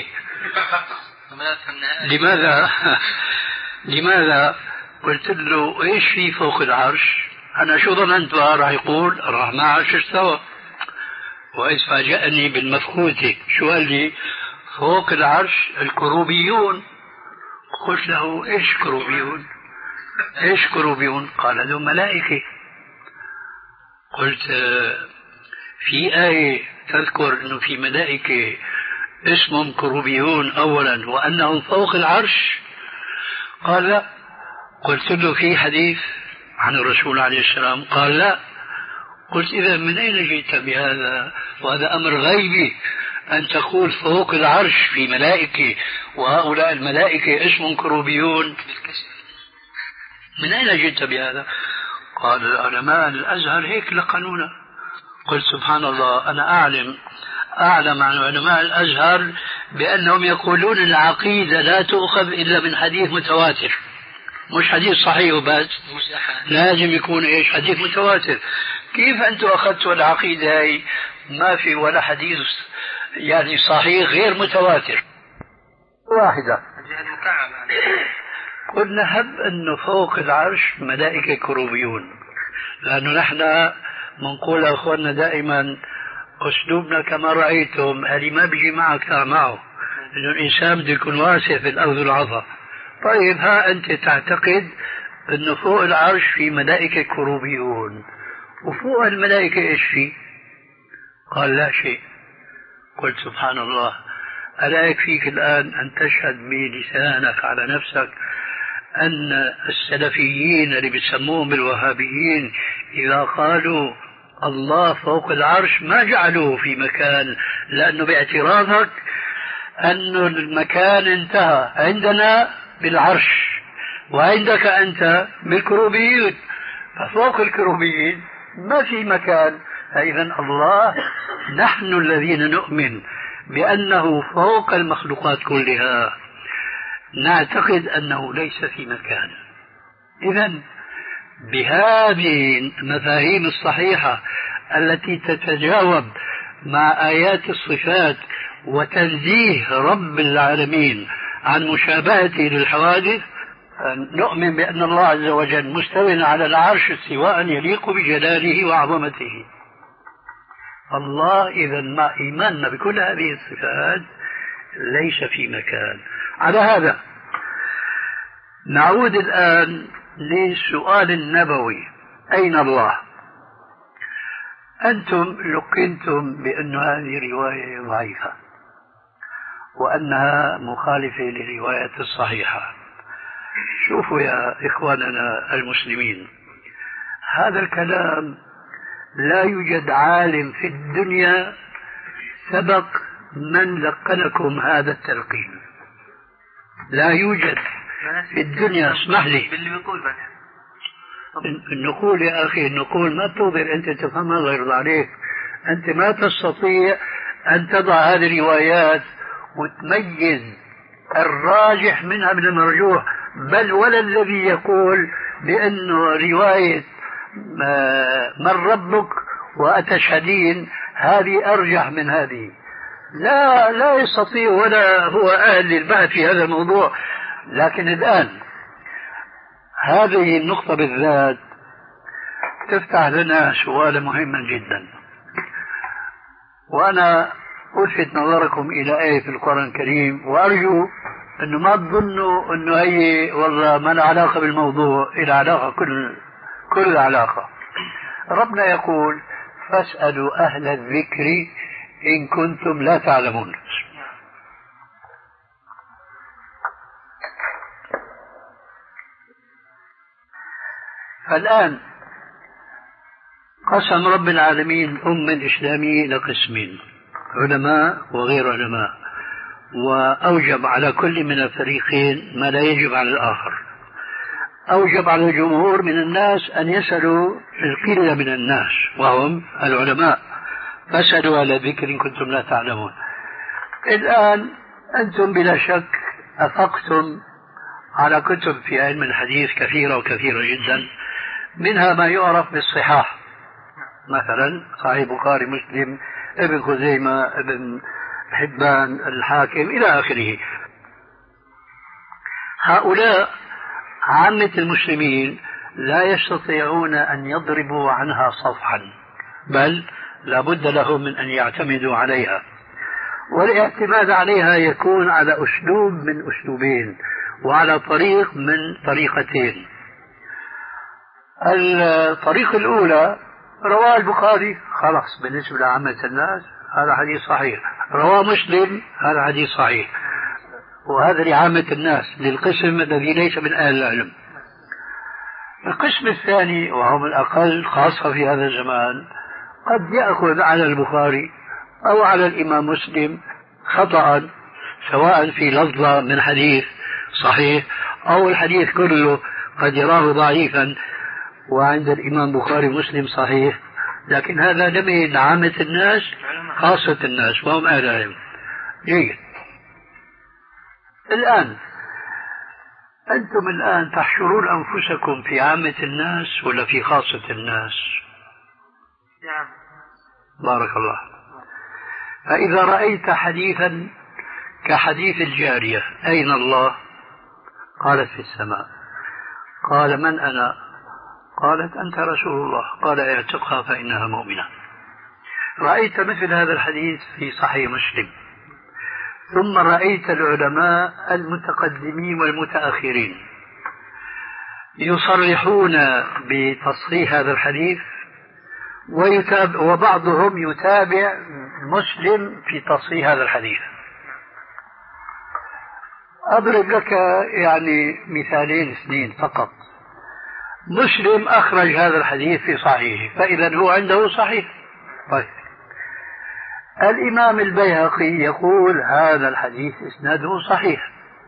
[SPEAKER 1] لماذا؟ لماذا؟ قلت له ايش في فوق العرش؟ أنا شو ظننت راح يقول الرحمن عرش استوى، وإذ فاجأني بالمفخوذ. شو قال لي؟ فوق العرش الكروبيون. قلت له إيش كروبيون؟ إيش كروبيون؟ قال له ملائكة. قلت في آية تذكر أنه في ملائكة اسمهم كروبيون أولا وأنهم فوق العرش؟ قال لا. قلت له في حديث عن الرسول عليه السلام؟ قال لا. قلت إذا من أين جئت بهذا وهذا أمر غيبي أن تقول فوق العرش في ملائكة وهؤلاء الملائكة اسمهم كروبيون؟ من أين جئت بهذا؟ قال العلماء الأزهر هيك لقنونا. قلت سبحان الله، أنا أعلم أعلم عن علماء الأزهر بأنهم يقولون العقيدة لا تؤخذ إلا من حديث متواتر، مش حديث صحيح وبس، لازم يكون إيش؟ حديث متواتر. كيف أنتم أخذتوا العقيدة هاي ما في ولا حديث يعني صحيح غير متواتر واحدة؟ قلنا هب أنه فوق العرش ملائكة كروبيون، لأنه نحن منقول أخواننا دائما أسلوبنا كما رأيتم اللي ما بيجي معك معه، إنه الإنسان بده يكون واسع في الأرض والعطاء. طيب ها أنت تعتقد أنه فوق العرش في ملائكة كروبيون، وفوق الملائكة إيش في؟ قال لا شيء. قلت سبحان الله، ألا يكفيك الآن أن تشهد بلسانك على نفسك أن السلفيين اللي بيسموهم بالوهابيين إذا قالوا الله فوق العرش ما جعلوه في مكان، لأنه باعتراضك أن المكان انتهى عندنا بالعرش وعندك أنت بالكروبيين، ففوق الكروبيين ما في مكان. فإذا الله نحن الذين نؤمن بأنه فوق المخلوقات كلها نعتقد أنه ليس في مكان. إذا بهذه المفاهيم الصحيحة التي تتجاوب مع آيات الصفات وتنزيه رب العالمين عن مشابهته للحوادث، نؤمن بأن الله عز وجل مستوٍ على العرش استواء يليق بجلاله وعظمته. الله إذا مع إيماننا بكل هذه الصفات ليس في مكان. على هذا نعود الآن للسؤال النبوي: أين الله؟ أنتم لقنتم بأن هذه رواية ضعيفة وأنها مخالفة للرواية الصحيحة. شوفوا يا إخواننا المسلمين، هذا الكلام لا يوجد عالم في الدنيا سبق من لقنكم هذا التلقين، لا يوجد في الدنيا. اسمح لي النقول يا أخي، النقول ما تقدر أنت تفهمها الله يرضى عليك. أنت ما تستطيع أن تضع هذه الروايات وتميز الراجح منها من المرجوح، بل ولا الذي يقول بأنه رواية من ربك وأتشهدين هذه أرجح من هذه. لا لا يستطيع ولا هو أهل للبحث في هذا الموضوع. لكن الآن هذه النقطة بالذات تفتح لنا سؤالا مهما جدا، وأنا ألفت نظركم إلى آية في القرآن الكريم، وأرجو أنه ما تظنوا أنه هي والله ما لها علاقة بالموضوع، إلى علاقة كل كل علاقة. ربنا يقول: فاسألوا أهل الذكر إن كنتم لا تعلمون. فالآن قسم رب العالمين الأمة الإسلامية إلى قسمين: علماء وغير علماء، وأوجب على كل من الفريقين ما لا يجب على الآخر. أوجب على الجمهور من الناس أن يسألوا القلة من الناس وهم العلماء: فاسألوا أهل الذكر إن كنتم لا تعلمون. الآن أنتم بلا شك أفقتم على كتب في علم الحديث كثيرة وكثيرة جدا، منها ما يعرف بالصحاح، مثلا صحيح بخاري، مسلم، ابن خزيمة، ابن حبان، الحاكم، إلى آخره. هؤلاء عامة المسلمين لا يستطيعون أن يضربوا عنها صفحا، بل لابد لهم من أن يعتمدوا عليها، والاعتماد عليها يكون على أسلوب من أسلوبين: وعلى طريق من طريقتين. الطريقة الأولى رواه البخاري، خلاص بالنسبة لعامة الناس هذا حديث صحيح. رواه مسلم، هذا حديث صحيح. وهذا لعامة الناس، للقسم الذي ليس من أهل العلم. القسم الثاني وهم الأقل خاصة في هذا الزمان، قد يأخذ على البخاري أو على الإمام مسلم خطأ، سواء في لفظة من حديث صحيح أو الحديث كله قد يراه ضعيفا وعند الإمام بخاري مسلم صحيح، لكن هذا لم يكن عامة الناس خاصة الناس وهم أهل العلم. جيد. الآن أنتم الآن تحشرون أنفسكم في عامة الناس ولا في خاصة الناس؟
[SPEAKER 2] نعم.
[SPEAKER 1] بارك الله. فإذا رأيت حديثا كحديث الجارية أين الله؟ قالت في السماء. قال من أنا؟ قالت أنت رسول الله. قال اعتقها فإنها مؤمنة. رأيت مثل هذا الحديث في صحيح مسلم، ثم رأيت العلماء المتقدمين والمتأخرين يصرحون بتصحيح هذا الحديث، ويتابع وبعضهم يتابع مسلم في تصحيح هذا الحديث. أضرب لك يعني مثالين اثنين فقط. مسلم أخرج هذا الحديث في صحيحه، فإذا هو عنده صحيح. طيب، الإمام البيهقي يقول هذا الحديث إسناده صحيح،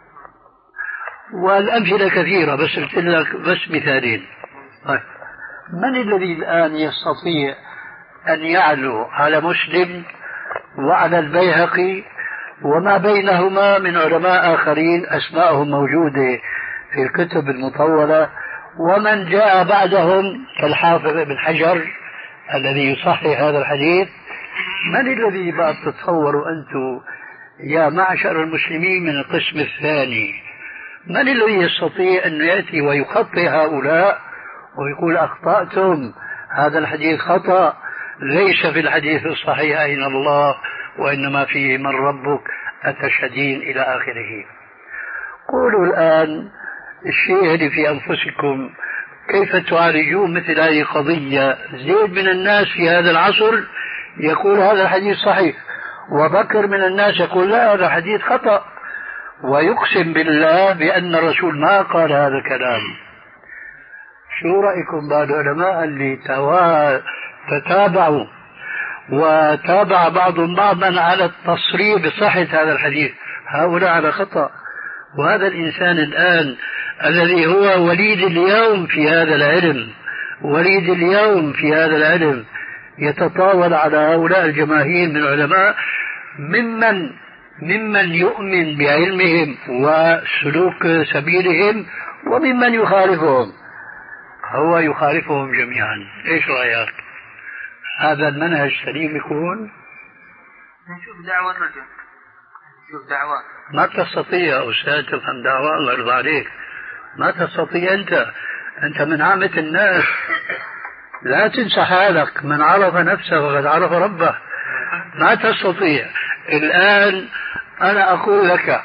[SPEAKER 1] والأمثلة كثيرة بس قلت لك بس مثالين. طيب، من الذي الآن يستطيع أن يعلو على مسلم وعلى البيهقي وما بينهما من علماء آخرين أسماءهم موجودة في الكتب المطولة، ومن جاء بعدهم كالحافظ ابن حجر الذي يصحح هذا الحديث؟ من الذي بقى تتصوروا أنتم يا معشر المسلمين من القسم الثاني، من الذي يستطيع أن يأتي ويخطئ هؤلاء ويقول أخطأتم، هذا الحديث خطأ، ليس في الحديث الصحيح أين الله وإنما فيه من ربك أتشهدين إلى آخره؟ قولوا الآن الشيء اللي في أنفسكم، كيف تعالجون مثل هذه القضية؟ زيد من الناس في هذا العصر يقول هذا الحديث صحيح، وبكر من الناس يقول لا هذا الحديث خطأ، ويقسم بالله بأن الرسول ما قال هذا الكلام. شو رأيكم بعد العلماء اللي تتابعوا وتابع بعضهم بعضا على التصريح بصحة هذا الحديث؟ هؤلاء على خطأ. وهذا الإنسان الآن الذي هو وليد اليوم في هذا العلم، وليد اليوم في هذا العلم، يتطاول على هؤلاء الجماهير من العلماء ممن ممن يؤمن بعلمهم وسلوك سبيلهم وممن يخالفهم. هو يخالفهم جميعا. ايش رأيك؟ هذا المنهج سليم يكون؟
[SPEAKER 2] نشوف دعوة الرجل، نشوف دعوة.
[SPEAKER 1] ما تستطيع يا أستاذ تفهم دعوة، الله يرضى عليك، ما تستطيع. أنت أنت من عامة الناس، لا تنسى حالك، من عرف نفسه وقد عرف ربه. ما تستطيع. الآن أنا أقول لك،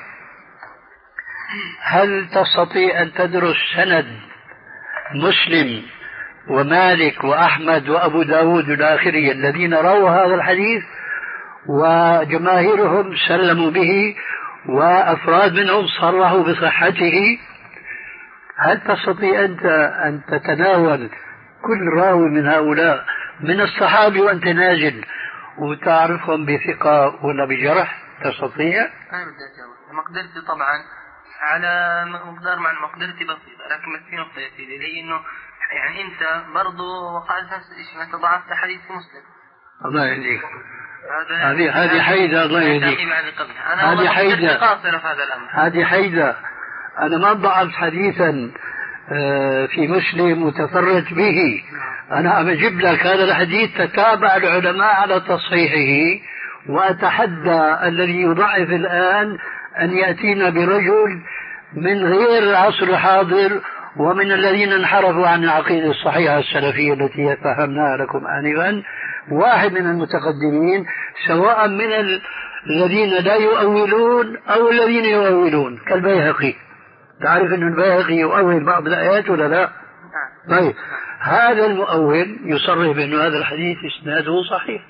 [SPEAKER 1] هل تستطيع أن تدرس سند مسلم ومالك وأحمد وأبو داود الآخري الذين رووا هذا الحديث وجماهيرهم سلموا به وأفراد منهم صرحوا بصحته؟ هل تستطيع أنت أن تتناول كل راوي من هؤلاء من الصحابي وأنت نازل وتعرفهم بثقة ولا بجرح؟ تستطيع؟
[SPEAKER 2] أنا بدي أجاوب. مقدرتي طبعا على مقدار مع مقدرتي بسيطة، لكن في نقطة يا سيدي، اللي هي إنه يعني أنت برضو وقعت نفس الشيء، أنت ضعفت حديث مسلم.
[SPEAKER 1] الله يهديك. هذه هذه حيدة. الله يهديك.
[SPEAKER 2] هذه حيدة قاصرة في هذا الأمر.
[SPEAKER 1] هذه حيدة. أنا ما ضعفت حديثا في مسلم وتفرج به، أنا أجيب لك هذا الحديث تتابع العلماء على تصحيحه، وأتحدى الذي يضعف الآن أن يأتينا برجل من غير العصر الحاضر ومن الذين انحرفوا عن العقيدة الصحيحة السلفية التي فهمناها لكم آنفا، واحد من المتقدمين، سواء من الذين لا يؤولون أو الذين يؤولون كالبيهقي. تعرف أن الباقي يؤول بعض الآيات ولا لا؟ طيب هذا المؤول يصرح بأن هذا الحديث إسناده صحيح،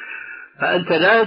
[SPEAKER 1] فأنت لا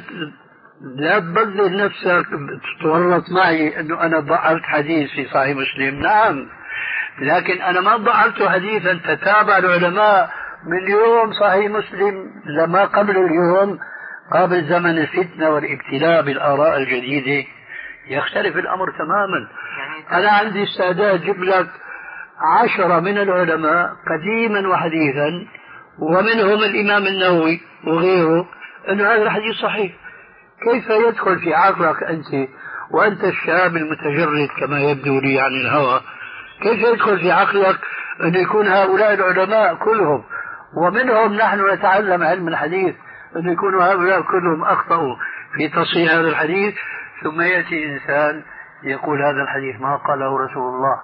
[SPEAKER 1] لا تبذل نفسك تتورط معي أنه أنا ضعفت حديث في صحيح مسلم. نعم، لكن أنا ما ضعفت حديثا تتابع العلماء من يوم صحيح مسلم لما قبل اليوم، قبل زمن الفتنة والابتلاء بالآراء الجديدة يختلف الأمر تماما. أنا عندي استعداد أجيب لك عشرة من العلماء قديما وحديثا ومنهم الإمام النووي وغيره أن هذا الحديث صحيح. كيف يدخل في عقلك أنت وأنت الشاب المتجرد كما يبدو لي عن الهوى، كيف يدخل في عقلك أن يكون هؤلاء العلماء كلهم ومنهم نحن نتعلم علم الحديث أن يكونوا هؤلاء كلهم أخطأوا في تصحيح هذا الحديث، ثم يأتي إنسان يقول هذا الحديث ما قاله رسول الله؟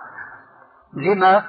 [SPEAKER 1] لما؟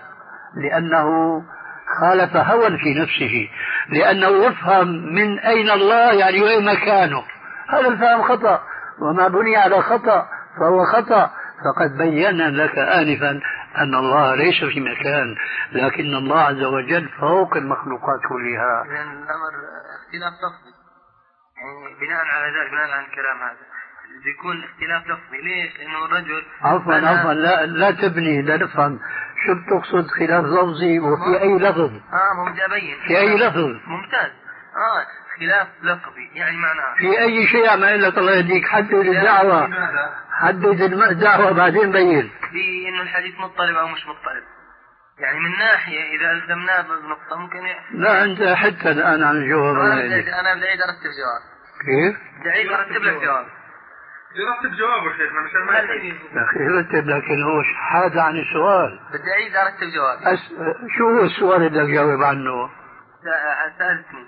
[SPEAKER 1] لأنه خالف هوى في نفسه، لأنه يفهم من أين الله يعني وين مكانه. هذا الفهم خطأ، وما بني على خطأ فهو خطأ. فقد بينا لك آنفا أن الله ليس في مكان، لكن الله عز وجل فوق المخلوقات كلها.
[SPEAKER 2] إذن الأمر اختلاف لفظي، يعني بناء على ذلك، بناء على الكلام هذا بيكون اختلاف لفظي. ليش؟ لأنه الرجل
[SPEAKER 1] عفوا عفوا لا لا تبني، لا نفهم شو بتقصد خلاف لفظي وفي أي لفظ؟
[SPEAKER 2] اه ممتاز أبين
[SPEAKER 1] في أي لفظ؟
[SPEAKER 2] ممتاز. اه خلاف لفظي يعني معناه
[SPEAKER 1] في أي شيء ما إلا الله يهديك. حدد الدعوة، حدد الدعوة بعدين بين
[SPEAKER 2] في إنه الحديث مضطرب أو مش مضطرب. يعني من ناحية إذا ألزمناه بنقطة ممكن ي...
[SPEAKER 1] لا أنت حتى الآن عن الجواب.
[SPEAKER 2] أنا بدي أنا بدي أعيد أرتب جواب.
[SPEAKER 1] كيف؟
[SPEAKER 2] بدي أعيد أرتب لك جواب.
[SPEAKER 3] رتب جوابه شيخنا مشان ما يحكي.
[SPEAKER 1] يا أخي رتب، لكن هو حاد عن السؤال.
[SPEAKER 2] بدي أعيد أرتب جوابي.
[SPEAKER 1] أس... شو هو السؤال اللي بدك تجاوب عنه؟
[SPEAKER 2] سألتني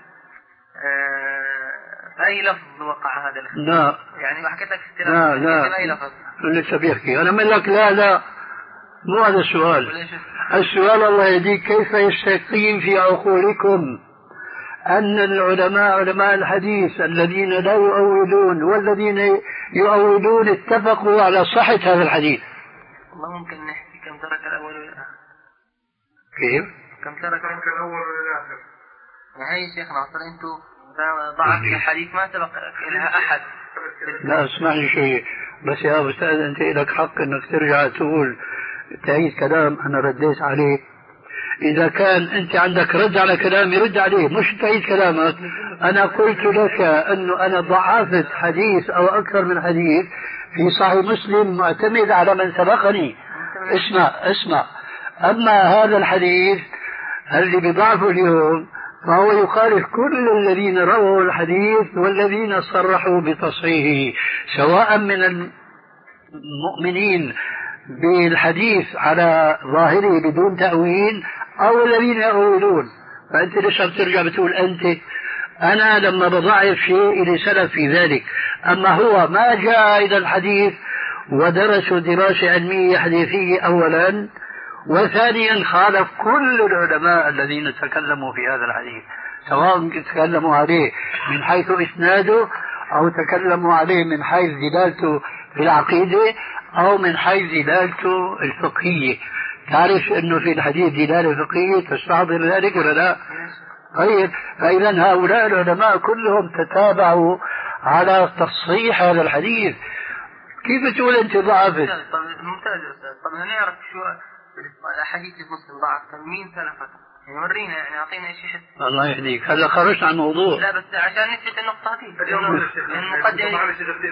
[SPEAKER 2] أه... أي لفظ وقع هذا الاختلاف؟
[SPEAKER 1] لا
[SPEAKER 2] يعني حكيت لك اختلاف.
[SPEAKER 1] لا لا
[SPEAKER 2] أي لفظ؟
[SPEAKER 1] لسه بيحكي. أنا من لك لا لا مو هذا السؤال. السؤال الله يهديك كيف يستقيم في عقولكم أن العلماء علماء الحديث الذين لا يؤولون والذين يؤولون اتفقوا على صحة هذا الحديث؟
[SPEAKER 2] والله ممكن نحكي كم ترك الأول والآخر.
[SPEAKER 1] كيف؟
[SPEAKER 2] كم ترك الأول والآخر. هاي شيخنا أصلا أنتم ضعف الحديث ما سبق لها أحد.
[SPEAKER 1] لا اسمعني شيء بس يا أستاذ، أنت لك حق أنك ترجع تقول تعيد كلام أنا رديت عليه. إذا كان أنت عندك رد على كلامي رد عليه، مش تعيد كلامك. أنا قلت لك أنه أنا ضعفت حديث أو أكثر من حديث في صحيح مسلم معتمد على من سبقني. اسمع اسمع أما هذا الحديث الذي بضعفه اليوم فهو يخالف كل الذين رووا الحديث والذين صرحوا بتصحيحه، سواء من المؤمنين بالحديث على ظاهره بدون تأويل أو الذين يؤولون. فأنت لسه بترجع بتقول أنت أنا لما بضعف شيء إلي سلف في ذلك، أما هو ما جاء إلى الحديث ودرسوا دراسة علمية حديثية أولا، وثانيا خالف كل العلماء الذين تكلموا في هذا الحديث، سواء تكلموا عليه من حيث إسناده أو تكلموا عليه من حيث دلالته في العقيدة أو من حيث دلالته الفقهية. تعرف أنه في الحديث دلالة فقهية تستحضر ذلك ولا لا؟ طيب فإذا هؤلاء العلماء كلهم تتابعوا على تصحيح هذا الحديث. كيف تقول أنت ضعفت؟
[SPEAKER 2] ممتاز أستاذ. طب نعرف شو الأحاديث المسلم ضعف مين سلفت؟ يعني ورينا، يعني أعطينا شيء حس.
[SPEAKER 1] الله يهديك. هلا خرجت عن الموضوع.
[SPEAKER 2] لا بس عشان نثبت النقطة دي. المقدمة.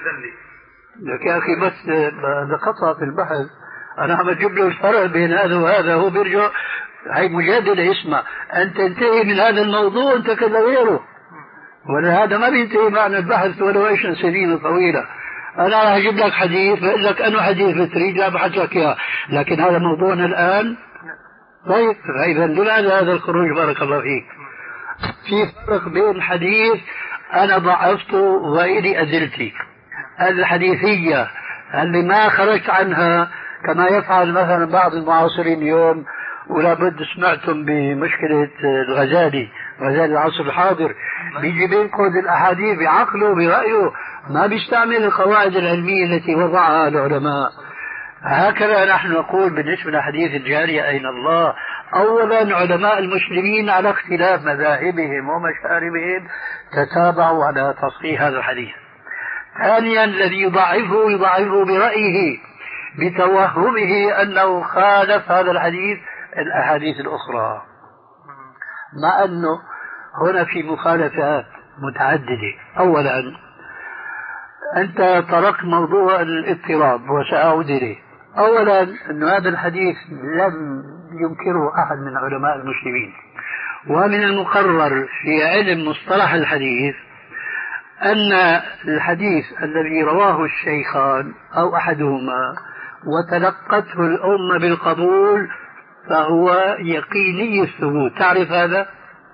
[SPEAKER 1] لك يا أخي بس هذا خطأ في البحث. أنا عم أجيب له الفرق بين هذا وهذا، هو بيرجع هي مجادلة. اسمع أنت تنتهي من هذا الموضوع أنت كذا غيره، ولا هذا ما بينتهي معنا البحث ولو إيش سنين طويلة. أنا راح أجيب لك حديث بقول لك أنه حديث بتريد لا بحث لك إياه، لكن هذا موضوعنا الآن. طيب فإذا لماذا هذا الخروج؟ بارك الله فيك. في فرق بين حديث أنا ضعفته وإلي أدلتي الحديثية اللي ما خرجت عنها كما يفعل مثلا بعض المعاصرين اليوم، ولا بد سمعتم بمشكلة الغزالي، غزالي العصر الحاضر بيجي بينقد الأحاديث بعقله برأيه، ما بيستعمل القواعد العلمية التي وضعها العلماء. هكذا نحن نقول بالنسبة لحديث الجارية أين الله. أولا علماء المسلمين على اختلاف مذاهبهم ومشاربهم تتابعوا على تصحيح هذا الحديث. ثانيا الذي يضعفه يضعفه برأيه بتوهمه أنه خالف هذا الحديث الأحاديث الأخرى، مع أنه هنا في مخالفات متعددة. أولا أنت تركت موضوع الاضطراب وسأعود إليه. أولا أن هذا الحديث لم ينكره أحد من علماء المسلمين، ومن المقرر في علم مصطلح الحديث أن الحديث الذي رواه الشيخان أو أحدهما وتلقته الأمة بالقبول فهو يقيني الثبوت. تعرف هذا؟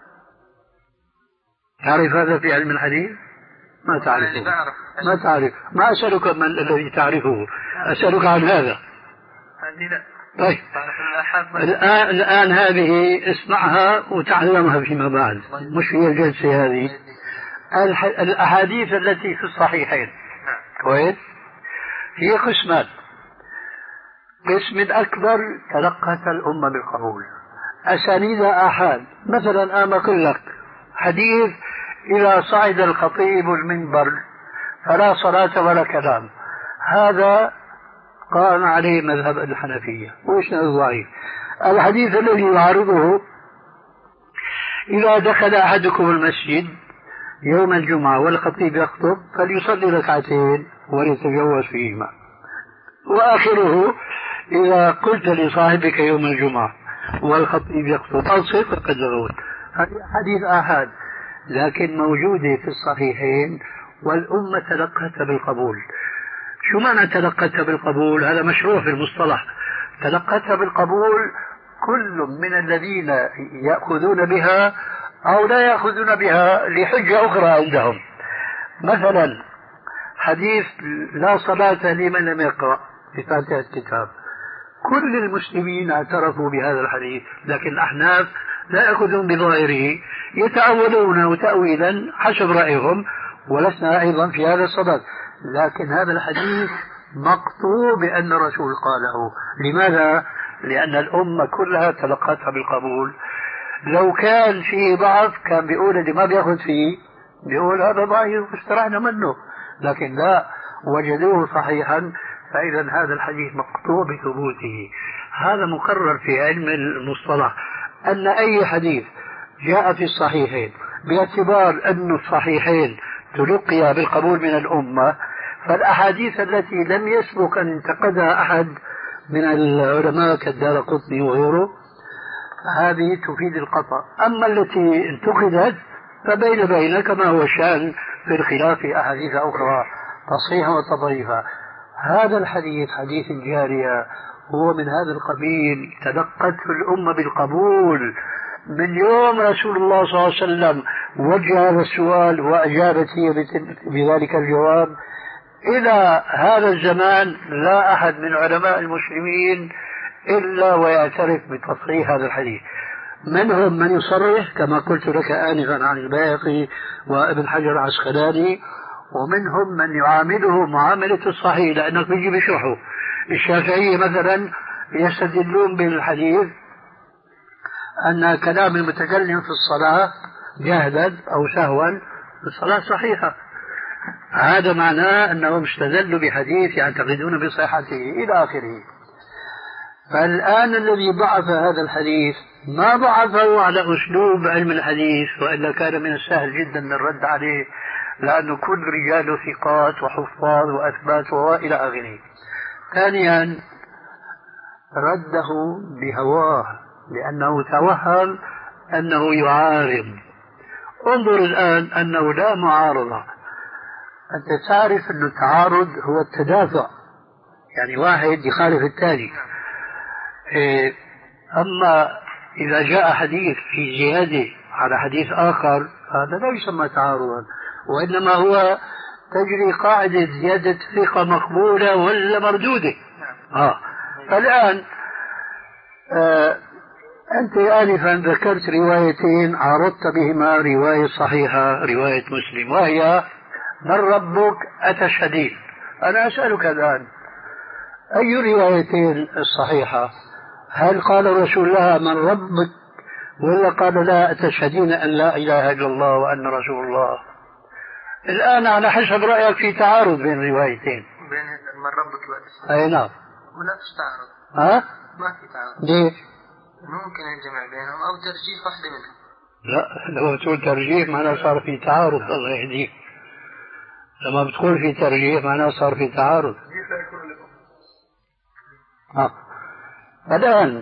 [SPEAKER 1] تعرف هذا في علم الحديث؟ ما تعرفه. ما تعرف. ما أسألك من الذي تعرفه، أسألك عن هذا. طيب الآن, الآن هذه اسمعها وتعلمها فيما بعد، مش هي الجلسة هذه. الأحاديث التي في الصحيحين كويس هي قسمان. قسم أكبر تلقت الأمة بالقبول، أسانيد آحاد. مثلا أنا أقول لك حديث إذا صعد الخطيب المنبر فلا صلاة ولا كلام، هذا قام عليه مذهب الحنفية وإسناد ضعيف. الحديث الذي يعارضه إذا دخل أحدكم المسجد يوم الجمعة والخطيب يخطب فليصلي ركعتين وليتجوز فيهما، وآخره إذا قلت لصاحبك يوم الجمعة والخطيب يخطب أنصت فقد لغوت. هذه حديث آحاد لكن موجودة في الصحيحين والأمة تلقتها بالقبول. شو معنى تلقتها بالقبول؟ هذا مشروع في المصطلح. تلقتها بالقبول كل من الذين يأخذون بها أو لا يأخذون بها لحجة أخرى عندهم. مثلا حديث لا صلاة لمن لم يقرأ بفاتحة الكتاب، كل المسلمين اعترفوا بهذا الحديث، لكن الأحناف لا يأخذون بظاهره، يتأولونه تأويلا حسب رأيهم، ولسنا أيضا في هذا الصدد. لكن هذا الحديث مقطوع بأن الرسول قاله. لماذا؟ لأن الأمة كلها تلقتها بالقبول. لو كان فيه ضعف كان بيقول اللي ما بيأخذ فيه بيقول هذا ضعيف واسترحنا منه، لكن لا، وجدوه صحيحا. فإذا هذا الحديث مقطوع بثبوته. هذا مقرر في علم المصطلح أن أي حديث جاء في الصحيحين باعتبار أن الصحيحين تلقي بالقبول من الأمة، فالأحاديث التي لم يسبق أن انتقدها أحد من العلماء كالدارقطني وغيره هذه تفيد القطع. أما التي انتقدت فبين بين كما هو الشأن في الخلاف في أحاديث أخرى تصحيحا وتضعيفا. هذا الحديث حديث الجارية هو من هذا القبيل، تلقته الأمة بالقبول من يوم رسول الله صلى الله عليه وسلم وجه هذا السؤال وأجابت هي بذلك الجواب إلى هذا الزمان. لا أحد من علماء المسلمين إلا ويعترف بتصحيح هذا الحديث. منهم من يصرح كما قلت لك آنفا عن البيهقي وابن حجر العسقلاني، ومنهم من يعامله معاملة الصحيح لأنك بيجي بيشرحه. الشافعية مثلا يستدلون بالحديث أن كلام المتكلم في الصلاة جهلا أو سهوا الصلاة صحيحة. هذا معناه أنهم استدلوا بحديث يعتقدون بصحته إلى آخره. فالآن الذي ضعف هذا الحديث ما ضعفه على أسلوب علم الحديث، وإلا كان من السهل جدا الرد عليه، لأنه كل رجاله ثقات وحفاظ وأثبات وإلى آخره. ثانيا رده بهواه لأنه توهم أنه يعارض. انظر الآن أنه لا معارضة. أنت تعرف أن التعارض هو التدافع، يعني واحد يخالف الثاني. أما إذا جاء حديث في زيادة على حديث آخر هذا لا يسمى تعارضا، وإنما هو تجري قاعدة زيادة ثقة مقبولة ولا مردودة. آه. فالآن آه أنت آنفا ذكرت روايتين عارضت بهما رواية صحيحة رواية مسلم، وهي من ربك أتشهدين. أنا أسألك الآن أي روايتين الصحيحة؟ هل قال رسول الله من ربك، ولا قال لا أتشهدين أن لا إله إلا الله وأن رسول الله؟ الآن على حسب رأيك في تعارض بين الروايتين.
[SPEAKER 2] بين من ربك وأتشهد.
[SPEAKER 1] أي نعم.
[SPEAKER 2] ولا فيش تعارض.
[SPEAKER 1] ها؟
[SPEAKER 2] ما في تعارض.
[SPEAKER 1] ليه؟
[SPEAKER 2] ممكن الجمع بينهم أو ترجيح واحدة منهم.
[SPEAKER 1] لا، لو تقول ترجيح معناه صار في تعارض. الله يهديك. لما بتقول في ترجيح معناه صار في تعارض. ها. الآن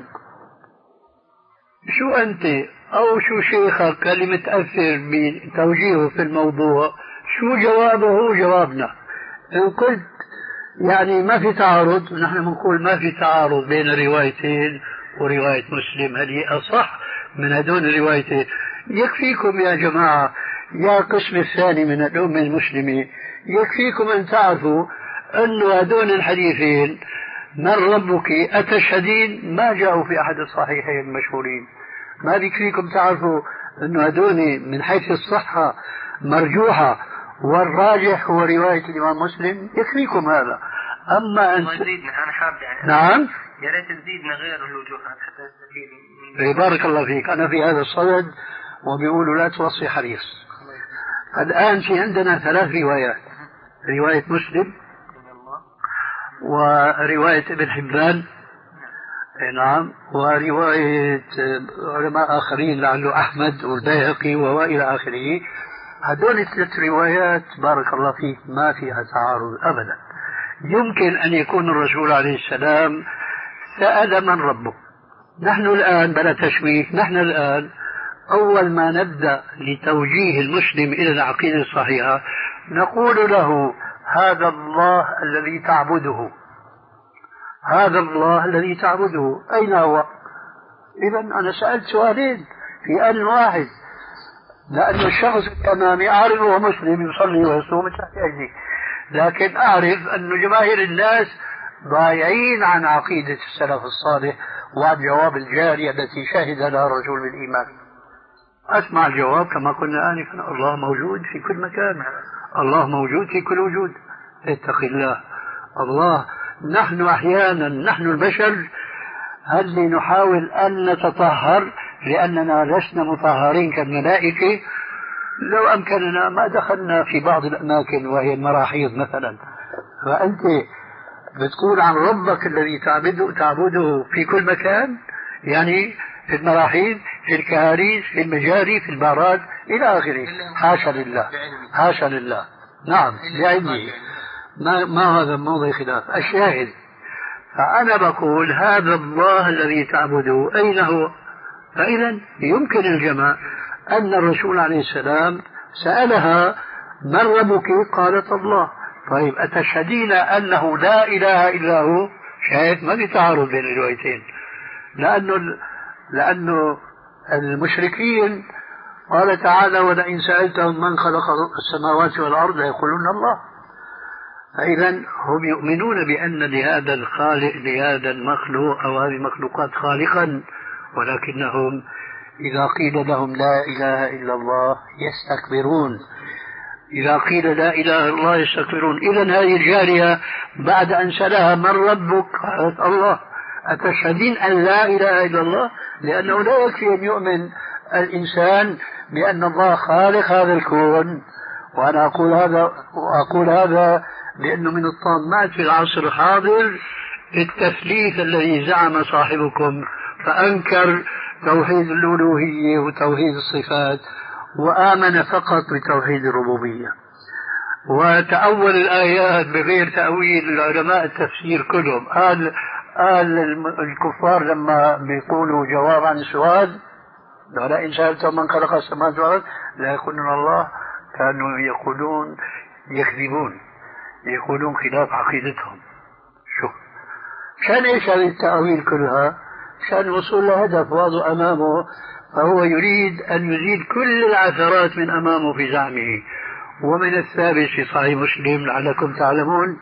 [SPEAKER 1] شو أنت أو شو شيخك اللي متأثر بتوجيهه في الموضوع، شو جوابه هو جوابنا؟ إن قلت يعني ما في تعارض، نحن بنقول ما في تعارض بين الروايتين ورواية مسلم هذه أصح من هدول الروايتين. يكفيكم يا جماعة يا قسم الثاني من الأمة المسلمة، يكفيكم أن تعرفوا أن هدول الحديثين من ربك أتشهدين ما جاءوا في أحد الصحيحين المشهورين. ما بيكفيكم تعرفوا أن هدول من حيث الصحة مرجوحة والراجح هو رواية الإمام مسلم؟ يكفيكم هذا. أما أنت
[SPEAKER 2] أنا حاب يعني
[SPEAKER 1] نعم
[SPEAKER 2] يا ريت تزيدنا غير الوجوه حتى نستفيد.
[SPEAKER 1] بارك الله فيك. أنا في هذا الصدد وبيقولوا لا توصي حريص. الآن في عندنا ثلاث روايات: رواية مسلم ورواية ابن حبان نعم ورواية علماء آخرين لعله أحمد والبيهقي وإلى آخره. هذول الثلاث روايات بارك الله فيك ما فيها تعارض أبدا. يمكن أن يكون الرسول عليه السلام سأل من ربه. نحن الآن بلا تشويش، نحن الآن أول ما نبدأ لتوجيه المسلم إلى العقيدة الصحيحة نقول له هذا الله الذي تعبده، هذا الله الذي تعبده أين هو؟ إذا أنا سألت سؤالين في آن واحد، لأن الشخص الأمامي أعرف هو مسلم يصلي ويصوم تحت أيدي، لكن أعرف أن جماهير الناس ضايعين عن عقيدة السلف الصالح وعن جواب الجارية التي شهد لها الرسول بالإيمان. أسمع الجواب كما قلنا آنفا: الله موجود في كل مكان، الله موجود في كل وجود، اتق الله. الله نحن أحيانا نحن البشر هل نحاول أن نتطهر لأننا لسنا مطهرين كالملائكة؟ لو أمكننا ما دخلنا في بعض الأماكن وهي المراحيض مثلا. فأنت بتقول عن ربك الذي تعبده, تعبده في كل مكان، يعني في المراحيض، في الكهاريس، في المجاري، في البارات إلى آخره. حاشا لله، حاشا لله. نعم لعلمه، ما, ما هذا موضع خلاف. الشاهد فأنا بقول هذا الله الذي تعبده أين هو؟ فإذا يمكن الجمع أن الرسول عليه السلام سألها من ربك؟ قالت الله. طيب أتشهدين أنه لا إله إلا هو؟ شايف ما في تعارض بين الروايتين، لأنه لأنه المشركين قال تعالى: ولئن سألتهم من خلق السماوات والأرض يقولون الله. فإذا هم يؤمنون بأن لهذا الخالق لهذا المخلوق أو هذه المخلوقات خالقا، ولكنهم إذا قيل لهم لا إله إلا الله يستكبرون. إذا قيل لا إله إلا الله يستكبرون. إذن هذه الجارية بعد أن سألها من ربك؟ قالت الله. أتشهدين أن لا إله إلا الله؟ لأنه لا يكفي أن يؤمن الإنسان بأن الله خالق هذا الكون. وأنا أقول هذا وأقول هذا لأنه من الطامات في العصر الحاضر التثليث الذي زعم صاحبكم فأنكر توحيد الألوهية وتوحيد الصفات وآمن فقط بتوحيد الربوبية، وتأول الآيات بغير تأويل العلماء التفسير كلهم. قال قال الكفار لما بيقولوا جواب عن السؤال: ولئن سألتم من خلق السماوات والأرض لا يقولون الله، كانوا يقولون يكذبون، يقولون خلاف عقيدتهم. شوف كان ايش هذه التأويل كلها؟ كان الوصول لهدف واضح أمامه، فهو يريد أن يزيد كل العثرات من أمامه في زعمه. ومن الثابت في صحيح مسلم لعلكم تعلمون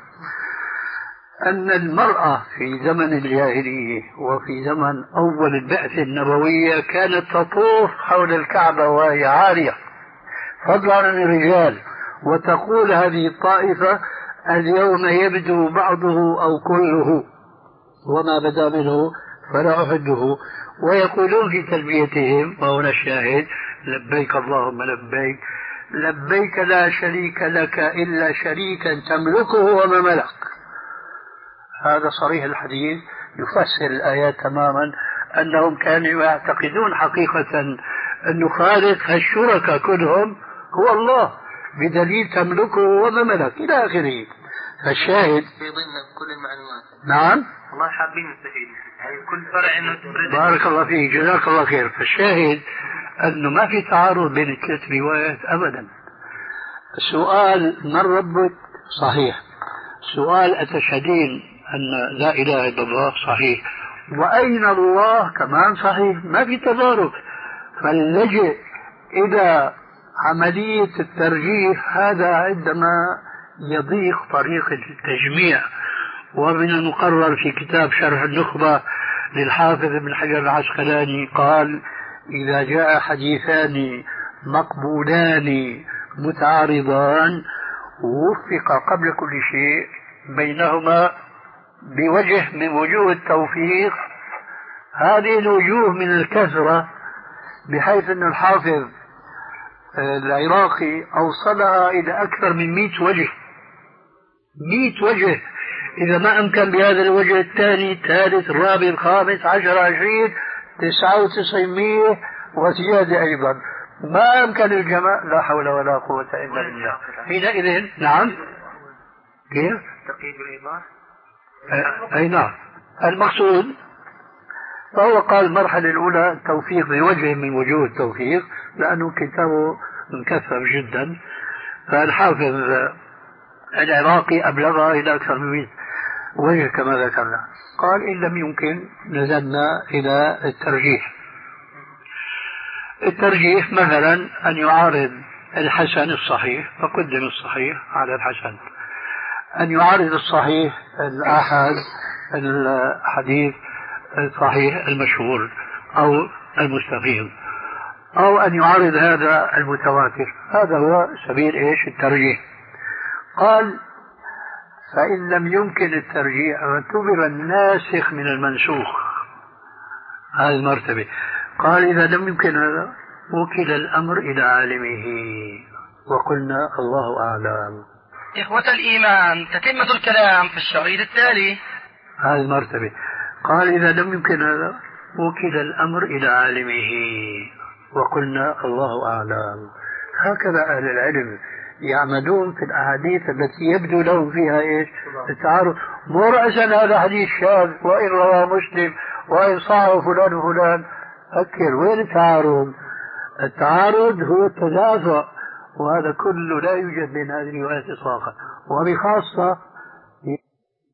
[SPEAKER 1] أن المرأة في زمن الجاهلية وفي زمن أول البعثة النبوية كانت تطوف حول الكعبة وهي عارية فضلا عن الرجال، وتقول هذه الطائفة: اليوم يبدو بعضه أو كله وما بدا منه فلا أحده، ويقولون في تلبيتهم، وهنا الشاهد: لبيك اللهم لبيك، لبيك لا شريك لك إلا شريكا تملكه وما ملك. هذا صريح الحديث يفسر الآيات تماما، أنهم كانوا يعتقدون حقيقة أن خالق هالشركاء كلهم هو الله، بدليل تملكه وما ملك إلى آخره. فالشاهد
[SPEAKER 2] في ضمن كل المعلومات.
[SPEAKER 1] نعم
[SPEAKER 2] والله حابين نستفيد، يعني كل فرع انه
[SPEAKER 1] بارك الله فيك، جزاك الله خير. فالشاهد أنه ما في تعارض بين الثلاث روايات أبدا. سؤال من ربك صحيح، سؤال أتشهدين أن لا إله إلا الله صحيح، وأين الله كمان صحيح، ما في تضارب. فاللجئ إلى عملية الترجيح هذا عندما يضيق طريق التجميع. ومن المقرر في كتاب شرح النخبة للحافظ ابن حجر العسقلاني قال: إذا جاء حديثان مقبولان متعارضان وفق قبل كل شيء بينهما بوجه من وجوه التوفيق. هذه الوجوه من الكثرة بحيث أن الحافظ العراقي أوصلها إلى أكثر من مئة وجه، مئة وجه. إذا ما أمكن بهذا الوجه الثاني الثالث الرابع الخامس عشر عشرين تسعة وتسعمائة وزيادة أيضا ما أمكن الجمع، لا حول ولا قوة إلا بالله. حينئذ نعم كيف؟
[SPEAKER 2] تقييد الإيضاح.
[SPEAKER 1] أي نعم المقصود. فهو قال المرحلة الأولى التوفيق بوجه من وجوه التوفيق، لأنه كتابه مكثف جدا. فالحافظ العراقي أبلغها إلى أكثر من وجه كما ذكرنا. قال إن لم يمكن نزلنا إلى الترجيح. الترجيح مثلا أن يعارض الحسن الصحيح فقدم الصحيح على الحسن، أن يعارض الصحيح الآحاد الحديث الصحيح المشهور أو المستفيض، أو أن يعارض هذا المتواتر. هذا هو سبيل إيش الترجيح. قال فإن لم يمكن الترجيح اعتبر الناسخ من المنسوخ، هذه المرتبة. قال إذا لم يمكن هذا وكل الأمر إلى عالمه وقلنا الله أعلم.
[SPEAKER 4] إخوة الإيمان، تتمة الكلام في الشريط التالي.
[SPEAKER 1] هذه المرتبة. قال إذا لم يمكن هذا وكل الأمر إلى عالمه وقلنا الله أعلم. هكذا أهل العلم يعملون في الأحاديث التي يبدو لهم فيها إيش التعارض. مو رأسا هذا حديث شاذ وإن رواه مسلم وإن صححه فلان وفلان، فكر وين التعارض؟ التعارض هو التدافع، وهذا كله لا يوجد بين هذه الروايات إطلاقا، وبخاصة